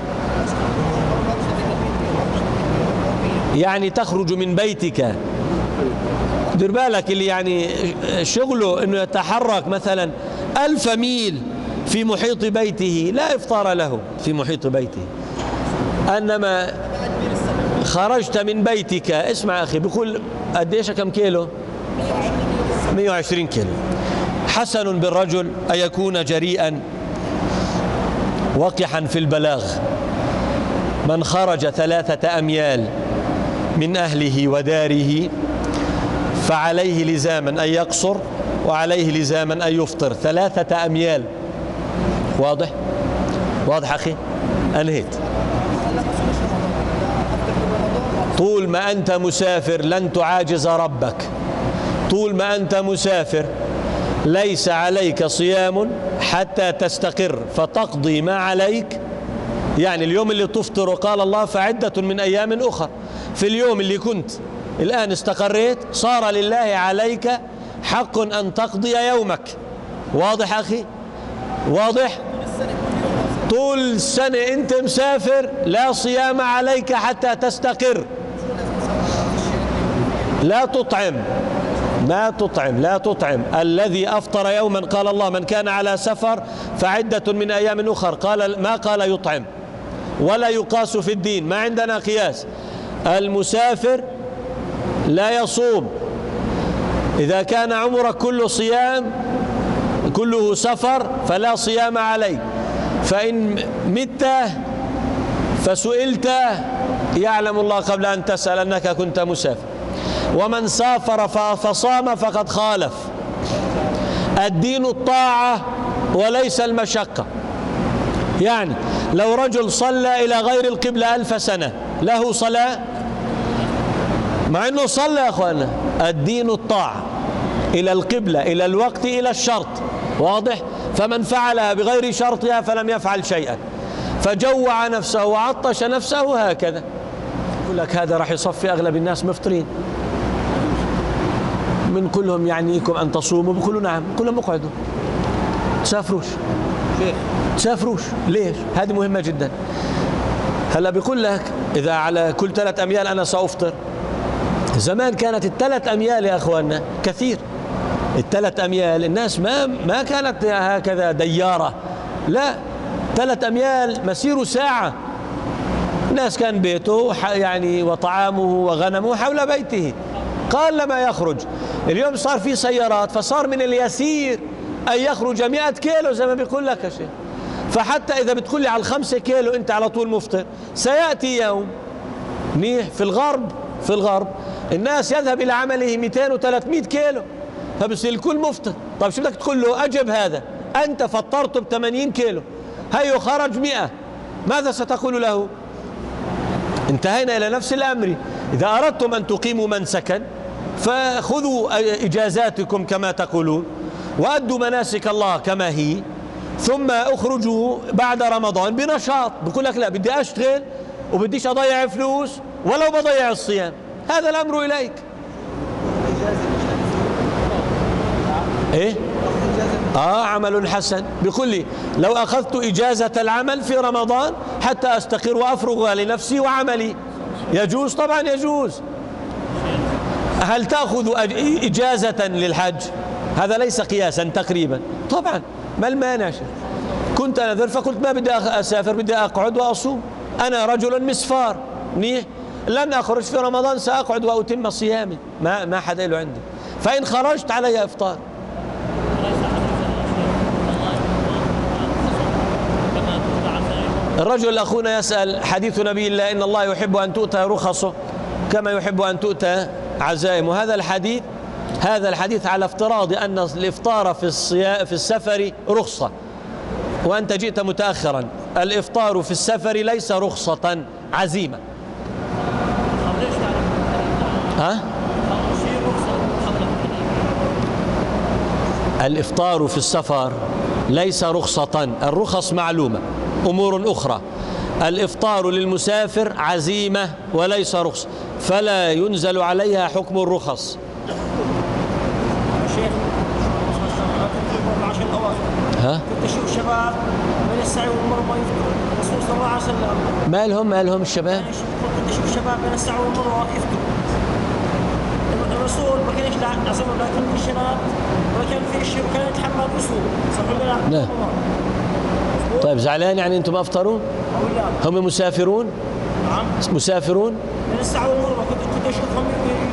Speaker 1: يعني تخرج من بيتك، دير بالك اللي يعني شغله انه يتحرك مثلا 1000 ميل في محيط بيته لا إفطار له في محيط بيته. انما خرجت من بيتك، اسمع اخي، بيقول قديش كم كيلو؟ 120 كيلو. حسن بالرجل ان يكون جريئا وقحا في البلاغ. من خرج 3 أميال من أهله وداره فعليه لزاما أن يقصر وعليه لزاما أن يفطر. 3 أميال. واضح؟ واضح أخي؟ أنهيت. طول ما أنت مسافر لن تعاجز ربك. طول ما أنت مسافر ليس عليك صيام حتى تستقر فتقضي ما عليك. يعني اليوم اللي تفطر قال الله فعدة من أيام أخر. في اليوم اللي كنت الآن استقريت صار لله عليك حق أن تقضي يومك. واضح أخي؟ واضح؟ طول السنة أنت مسافر لا صيام عليك حتى تستقر. لا تطعم، لا تطعم، لا تطعم. الذي أفطر يوما قال الله من كان على سفر فعدة من أيام أخر. قال ما قال يطعم ولا يقاس في الدين، ما عندنا قياس. المسافر لا يصوم. إذا كان عمرك كله صيام كله سفر فلا صيام عليك. فإن مت فسئلت يعلم الله قبل أن تسأل أنك كنت مسافر. ومن سافر فصام فقد خالف. الدين الطاعة وليس المشقة. يعني لو رجل صلى إلى غير القبلة 1000 سنة له صلاة مع أنه صلى يا أخوانا. الدين الطاعة إلى القبلة إلى الوقت إلى الشرط. واضح؟ فمن فعلها بغير شرطها فلم يفعل شيئا، فجوع نفسه وعطش نفسه هكذا. يقول لك هذا راح يصفي أغلب الناس مفطرين. من كلهم يعنيكم أن تصوموا؟ بيقولوا نعم. كلهم اقعدوا تسافروش. تسافروش ليش؟ هذه مهمة جدا. هلا بيقول لك إذا على كل 3 أميال أنا سأفطر. زمان كانت 3 أميال يا أخواننا كثير. 3 أميال الناس ما كانت هكذا ديارة، لا، 3 أميال مسير ساعة. الناس كان بيته يعني وطعامه وغنمه حول بيته قال لما يخرج. اليوم صار في سيارات فصار من اليسير أن يخرج 100 كيلو زي ما بيقول لك يا شيخ. فحتى إذا بتقول لي على 5 كيلو أنت على طول مفطر. سيأتي يوم منيح في الغرب الناس يذهب إلى عمله 200 و300 كيلو فبصير الكل مفطر. طيب شو بدك تقول له؟ أجب هذا أنت فطرت ب80 كيلو هيو خرج 100 ماذا ستقول له؟ انتهينا إلى نفس الأمر. إذا أردتم أن تقيموا منسكا فخذوا إجازاتكم كما تقولون وأدوا مناسك الله كما هي، ثم أخرجوا بعد رمضان بنشاط. بقول لك لا بدي أشتغل وبديش أضيع فلوس ولو بضيع الصيام. هذا الأمر إليك. إيه؟ عمل حسن. بيقول لي لو أخذت إجازة العمل في رمضان حتى أستقر وأفرغ لنفسي وعملي يجوز؟ طبعا يجوز. هل تأخذ إجازة للحج؟ هذا ليس قياسا تقريبا. طبعا ما المانع؟ كنت أنذر فقلت ما بدي أسافر، بدي أقعد وأصوم. أنا رجل مسفار منيح، لن أخرج في رمضان، سأقعد وأتم صيامي، ما حدا له عندي. فإن خرجت علي إفطار. الرجل أخونا يسأل حديث نبي الله إن الله يحب أن تؤتى رخصه كما يحب أن تؤتى عزائمه. هذا الحديث على افتراض أن الإفطار في السفر رخصة، وأنت جئت متأخرا. الإفطار في السفر ليس رخصة، عزيمة. الإفطار في السفر ليس رخصة، الرخص معلومة، أمور أخرى. الإفطار للمسافر عزيمة وليس رخصة، فلا ينزل عليها حكم الرخص.
Speaker 8: شيخ عشان الأواخر كنت أشوف شباب بين السعي والمروة يفطروا. الرسول صلى الله عليه وسلم
Speaker 1: مالهم الشباب؟
Speaker 8: كنت أشوف شباب بين السعي والمروة يفطروا. الرسول ما كان يشلع عصمه، لا كان في شنات ولا كان في شيء، وكان يتحمل رسول. صح ولا لا؟
Speaker 1: طيب زعلان يعني أنتم أفطروا؟ هم مسافرون؟
Speaker 8: نعم
Speaker 1: مسافرون؟
Speaker 8: من السعي والمروة كنت أشوفهم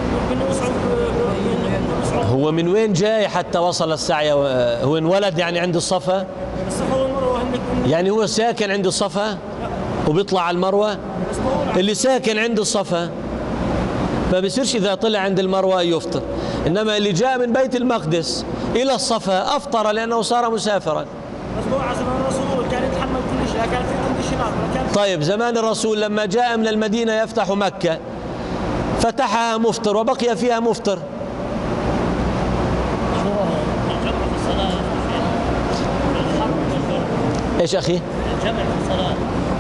Speaker 1: هو من وين جاي حتى وصل السعي؟ هو انولد يعني عند الصفا؟
Speaker 8: الصفا والمروة هم
Speaker 1: يعني هو ساكن عند الصفا وبيطلع على المروة. اللي ساكن عند الصفا ما بيصيرش إذا طلع عند المروة يفطر، إنما اللي جاء من بيت المقدس إلى الصفا أفطر لأنه صار مسافرا.
Speaker 8: بس هو على زمان الرسول كان يتحمل كل شيء، كان في كونديشنات.
Speaker 1: طيب زمان الرسول لما جاء من المدينة يفتح مكة فتحها مفطر وبقي فيها مفطر. ايش اخي؟
Speaker 6: الجمع في الصلاة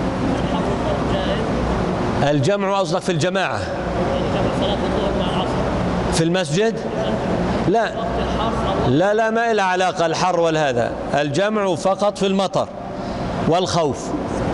Speaker 1: الجمع قصدك في الجماعة في المسجد؟ لا لا لا، ما له علاقة الحر والهذا. الجمع فقط في المطر والخوف.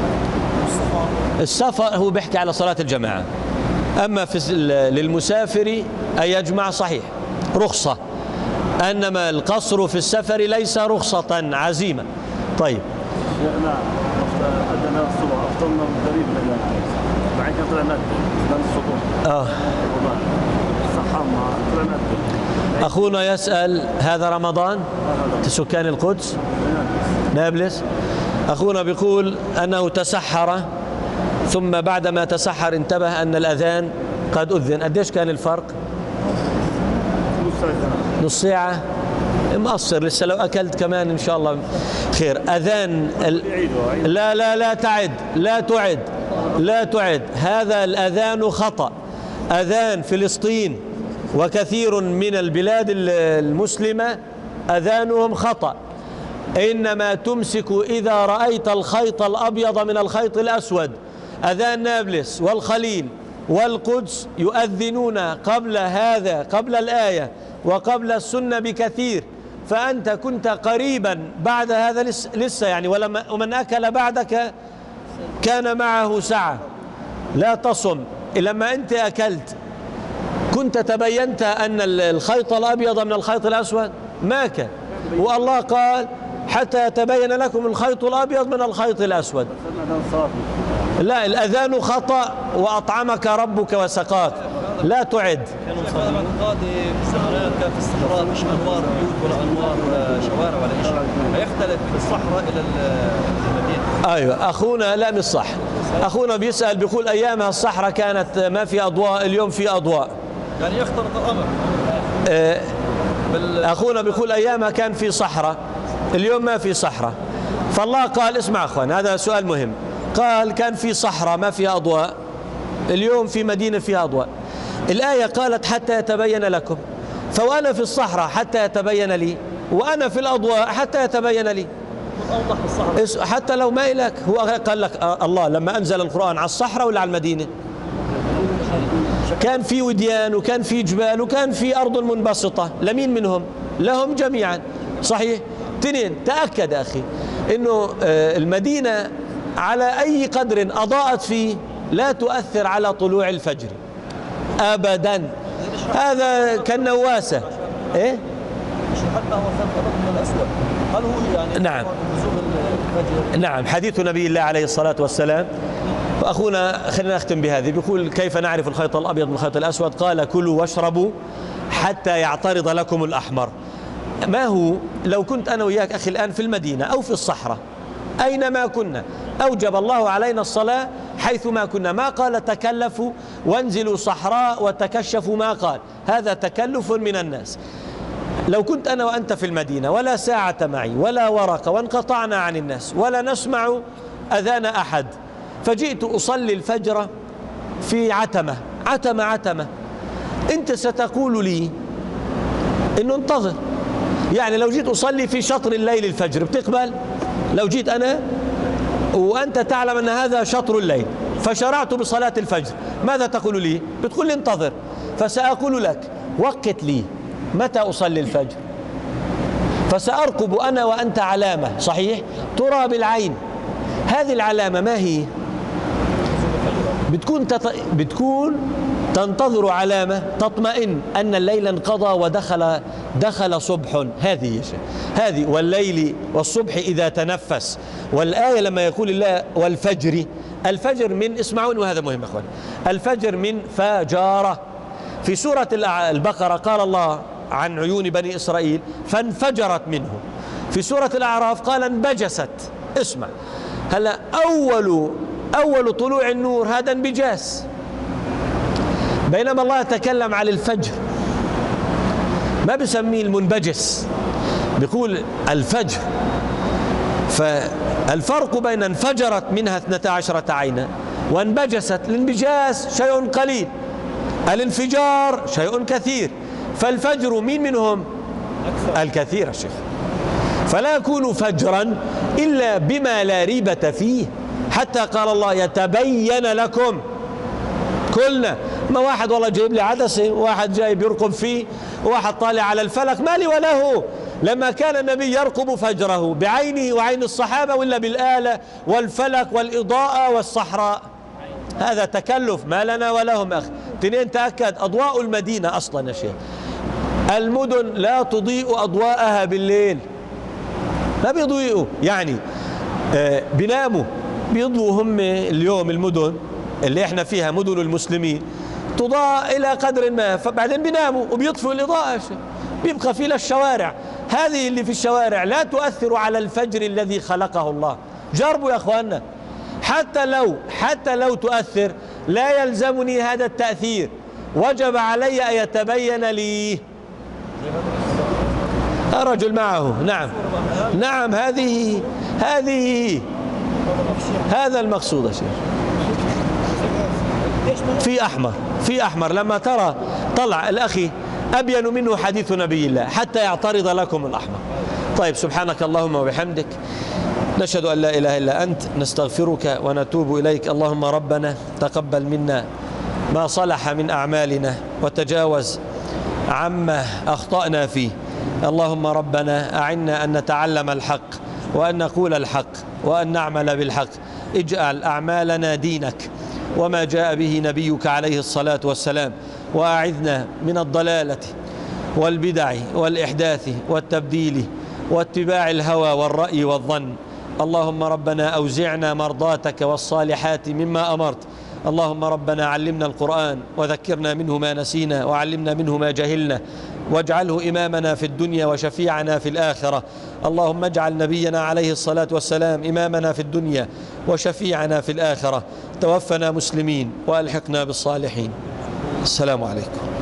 Speaker 1: السفر هو بيحكي على صلاة الجماعة. أما في للمسافر أن يجمع صحيح رخصة، أنما القصر في السفر ليس رخصة عزيمة. طيب
Speaker 9: نعم، أدنى الصبح أفطرنا قريب من بعد كده طلعنا بعد الصبح. صحنا طلعنا.
Speaker 1: أخونا يسأل هذا رمضان سكان القدس نابلس. أخونا بيقول أنه تسحر ثم بعدما تسحر انتبه أن الأذان قد أذن. قديش كان الفرق؟ نص ساعة. مقصر لسه، لو أكلت كمان إن شاء الله خير. أذان لا لا لا تعد، لا تعد، لا تعد. هذا الأذان خطأ. أذان فلسطين وكثير من البلاد المسلمة أذانهم خطأ. إنما تمسك إذا رأيت الخيط الأبيض من الخيط الأسود. أذان نابلس والخليل والقدس يؤذنون قبل هذا، قبل الآية وقبل السنة بكثير، فأنت كنت قريبا بعد هذا لسه يعني. ومن أكل بعدك كان معه سعة. لا تصم لما أنت أكلت كنت تبينت أن الخيط الأبيض من الخيط الأسود ما كان. والله قال حتى يتبين لكم الخيط الأبيض من الخيط الأسود. لا، الأذان خطأ وأطعمك ربك وسقاك. لا تعد.
Speaker 4: اعتقادي كان في الصحراء مش أنوار بيوت ولا أنوار شوارع ولا شيء، هيختلف من الصحراء إلى المدينة.
Speaker 1: أيوة أخونا لا مش صح. أخونا بيسأل بيقول أيامها الصحراء كانت ما في أضواء، اليوم في أضواء.
Speaker 4: يعني يختلط الأمر.
Speaker 1: أخونا بيقول أيامها كان في صحراء، اليوم ما في صحراء. فالله قال اسمع أخوان، هذا سؤال مهم. قال كان في صحراء ما فيها أضواء، اليوم في مدينة فيها أضواء. الآية قالت حتى يتبين لكم، فوأنا في الصحراء حتى يتبين لي، وأنا في الأضواء حتى يتبين لي. حتى لو ما إلك. هو قال لك الله لما أنزل القرآن على الصحراء ولا على المدينة؟ كان في وديان وكان في جبال وكان في أرض منبسطة. لمين منهم؟ لهم جميعا. صحيح. اثنين، تأكد أخي إنه المدينة على أي قدر أضاءت فيه لا تؤثر على طلوع الفجر أبدا. هذا كالنواسة. إيه؟
Speaker 4: حتى هو كان خلق من الأسود. هل هو يعني
Speaker 1: نعم نعم، حديث نبي الله عليه الصلاة والسلام. أخونا خلينا نختم بهذه. بيقول كيف نعرف الخيط الأبيض من الخيط الأسود؟ قال كلوا واشربوا حتى يعترض لكم الأحمر. ما هو لو كنت أنا وياك أخي الآن في المدينة أو في الصحراء أينما كنا، أوجب الله علينا الصلاة حيثما كنا. ما قال تكلفوا وانزلوا صحراء وتكشفوا، ما قال. هذا تكلف من الناس. لو كنت أنا وأنت في المدينة ولا ساعة معي ولا ورقة وانقطعنا عن الناس ولا نسمع أذان أحد، فجئت أصلي الفجر في عتمة، أنت ستقول لي إنه انتظر. يعني لو جيت أصلي في شطر الليل الفجر بتقبل؟ لو جيت أنا وأنت تعلم أن هذا شطر الليل فشرعت بصلاة الفجر، ماذا تقول لي؟ بتقول لي انتظر. فسأقول لك وقت لي متى أصلي الفجر، فسأرقب أنا وأنت علامة صحيح ترى بالعين. هذه العلامة ما هي؟ بتكون تنتظر علامة تطمئن أن الليل انقضى ودخل صبح. هذه والليل والصبح إذا تنفس. والآية لما يقول الله والفجر، الفجر من، اسمعون وهذا مهم أخوان، الفجر من فجارة. في سورة البقرة قال الله عن عيون بني إسرائيل فانفجرت منه. في سورة الأعراف قال انبجست. اسمع، هلا أول طلوع النور هذا انبجاس، بينما الله تكلم عن الفجر ما بسميه المنبجس، بيقول الفجر. فالفرق بين انفجرت منها 12 عينا وانبجست، الانبجاس شيء قليل، الانفجار شيء كثير، فالفجر مين منهم؟ الكثير يا شيخ. فلا يكون فجرا إلا بما لا ريبة فيه، حتى قال الله يتبين لكم. كلنا ما واحد والله جايب لي عدسة، واحد جاي بيرقب فيه، واحد طالع على الفلك، مالي وله. لما كان النبي يرقب فجره بعينه وعين الصحابة، ولا بالآلة والفلك والإضاءة والصحراء، هذا تكلف ما لنا ولهم. أخي تنين تأكد أضواء المدينة أصلا يا شيخ، المدن لا تضيء أضواءها بالليل، ما بيضيئوا يعني بيناموا، بيضووا هم اليوم. المدن اللي احنا فيها مدن المسلمين تضاء إلى قدر ما، فبعدين بيناموا وبيطفوا الإضاءة، بيبقى في الشوارع. هذه اللي في الشوارع لا تؤثر على الفجر الذي خلقه الله. جربوا يا أخواننا، حتى لو تؤثر لا يلزمني هذا التأثير، وجب علي أن يتبين لي. الرجل معه، نعم هذا المقصود يا شيخ. في أحمر لما ترى طلع الأخي أبين منه حديث نبي الله حتى يعترض لكم الأحمر. طيب، سبحانك اللهم وبحمدك، نشهد أن لا إله إلا أنت، نستغفرك ونتوب إليك. اللهم ربنا تقبل منا ما صلح من أعمالنا وتجاوز عما أخطأنا فيه. اللهم ربنا أعنا أن نتعلم الحق وأن نقول الحق وأن نعمل بالحق. اجعل أعمالنا دينك وما جاء به نبيك عليه الصلاة والسلام، وأعذنا من الضلالة والبدع والإحداث والتبديل واتباع الهوى والرأي والظن. اللهم ربنا أوزعنا مرضاتك والصالحات مما أمرت. اللهم ربنا علمنا القرآن وذكرنا منه ما نسينا، وعلمنا منه ما جهلنا، واجعله إمامنا في الدنيا وشفيعنا في الآخرة. اللهم اجعل نبينا عليه الصلاة والسلام إمامنا في الدنيا وشفيعنا في الآخرة. توفنا مسلمين وألحقنا بالصالحين. السلام عليكم.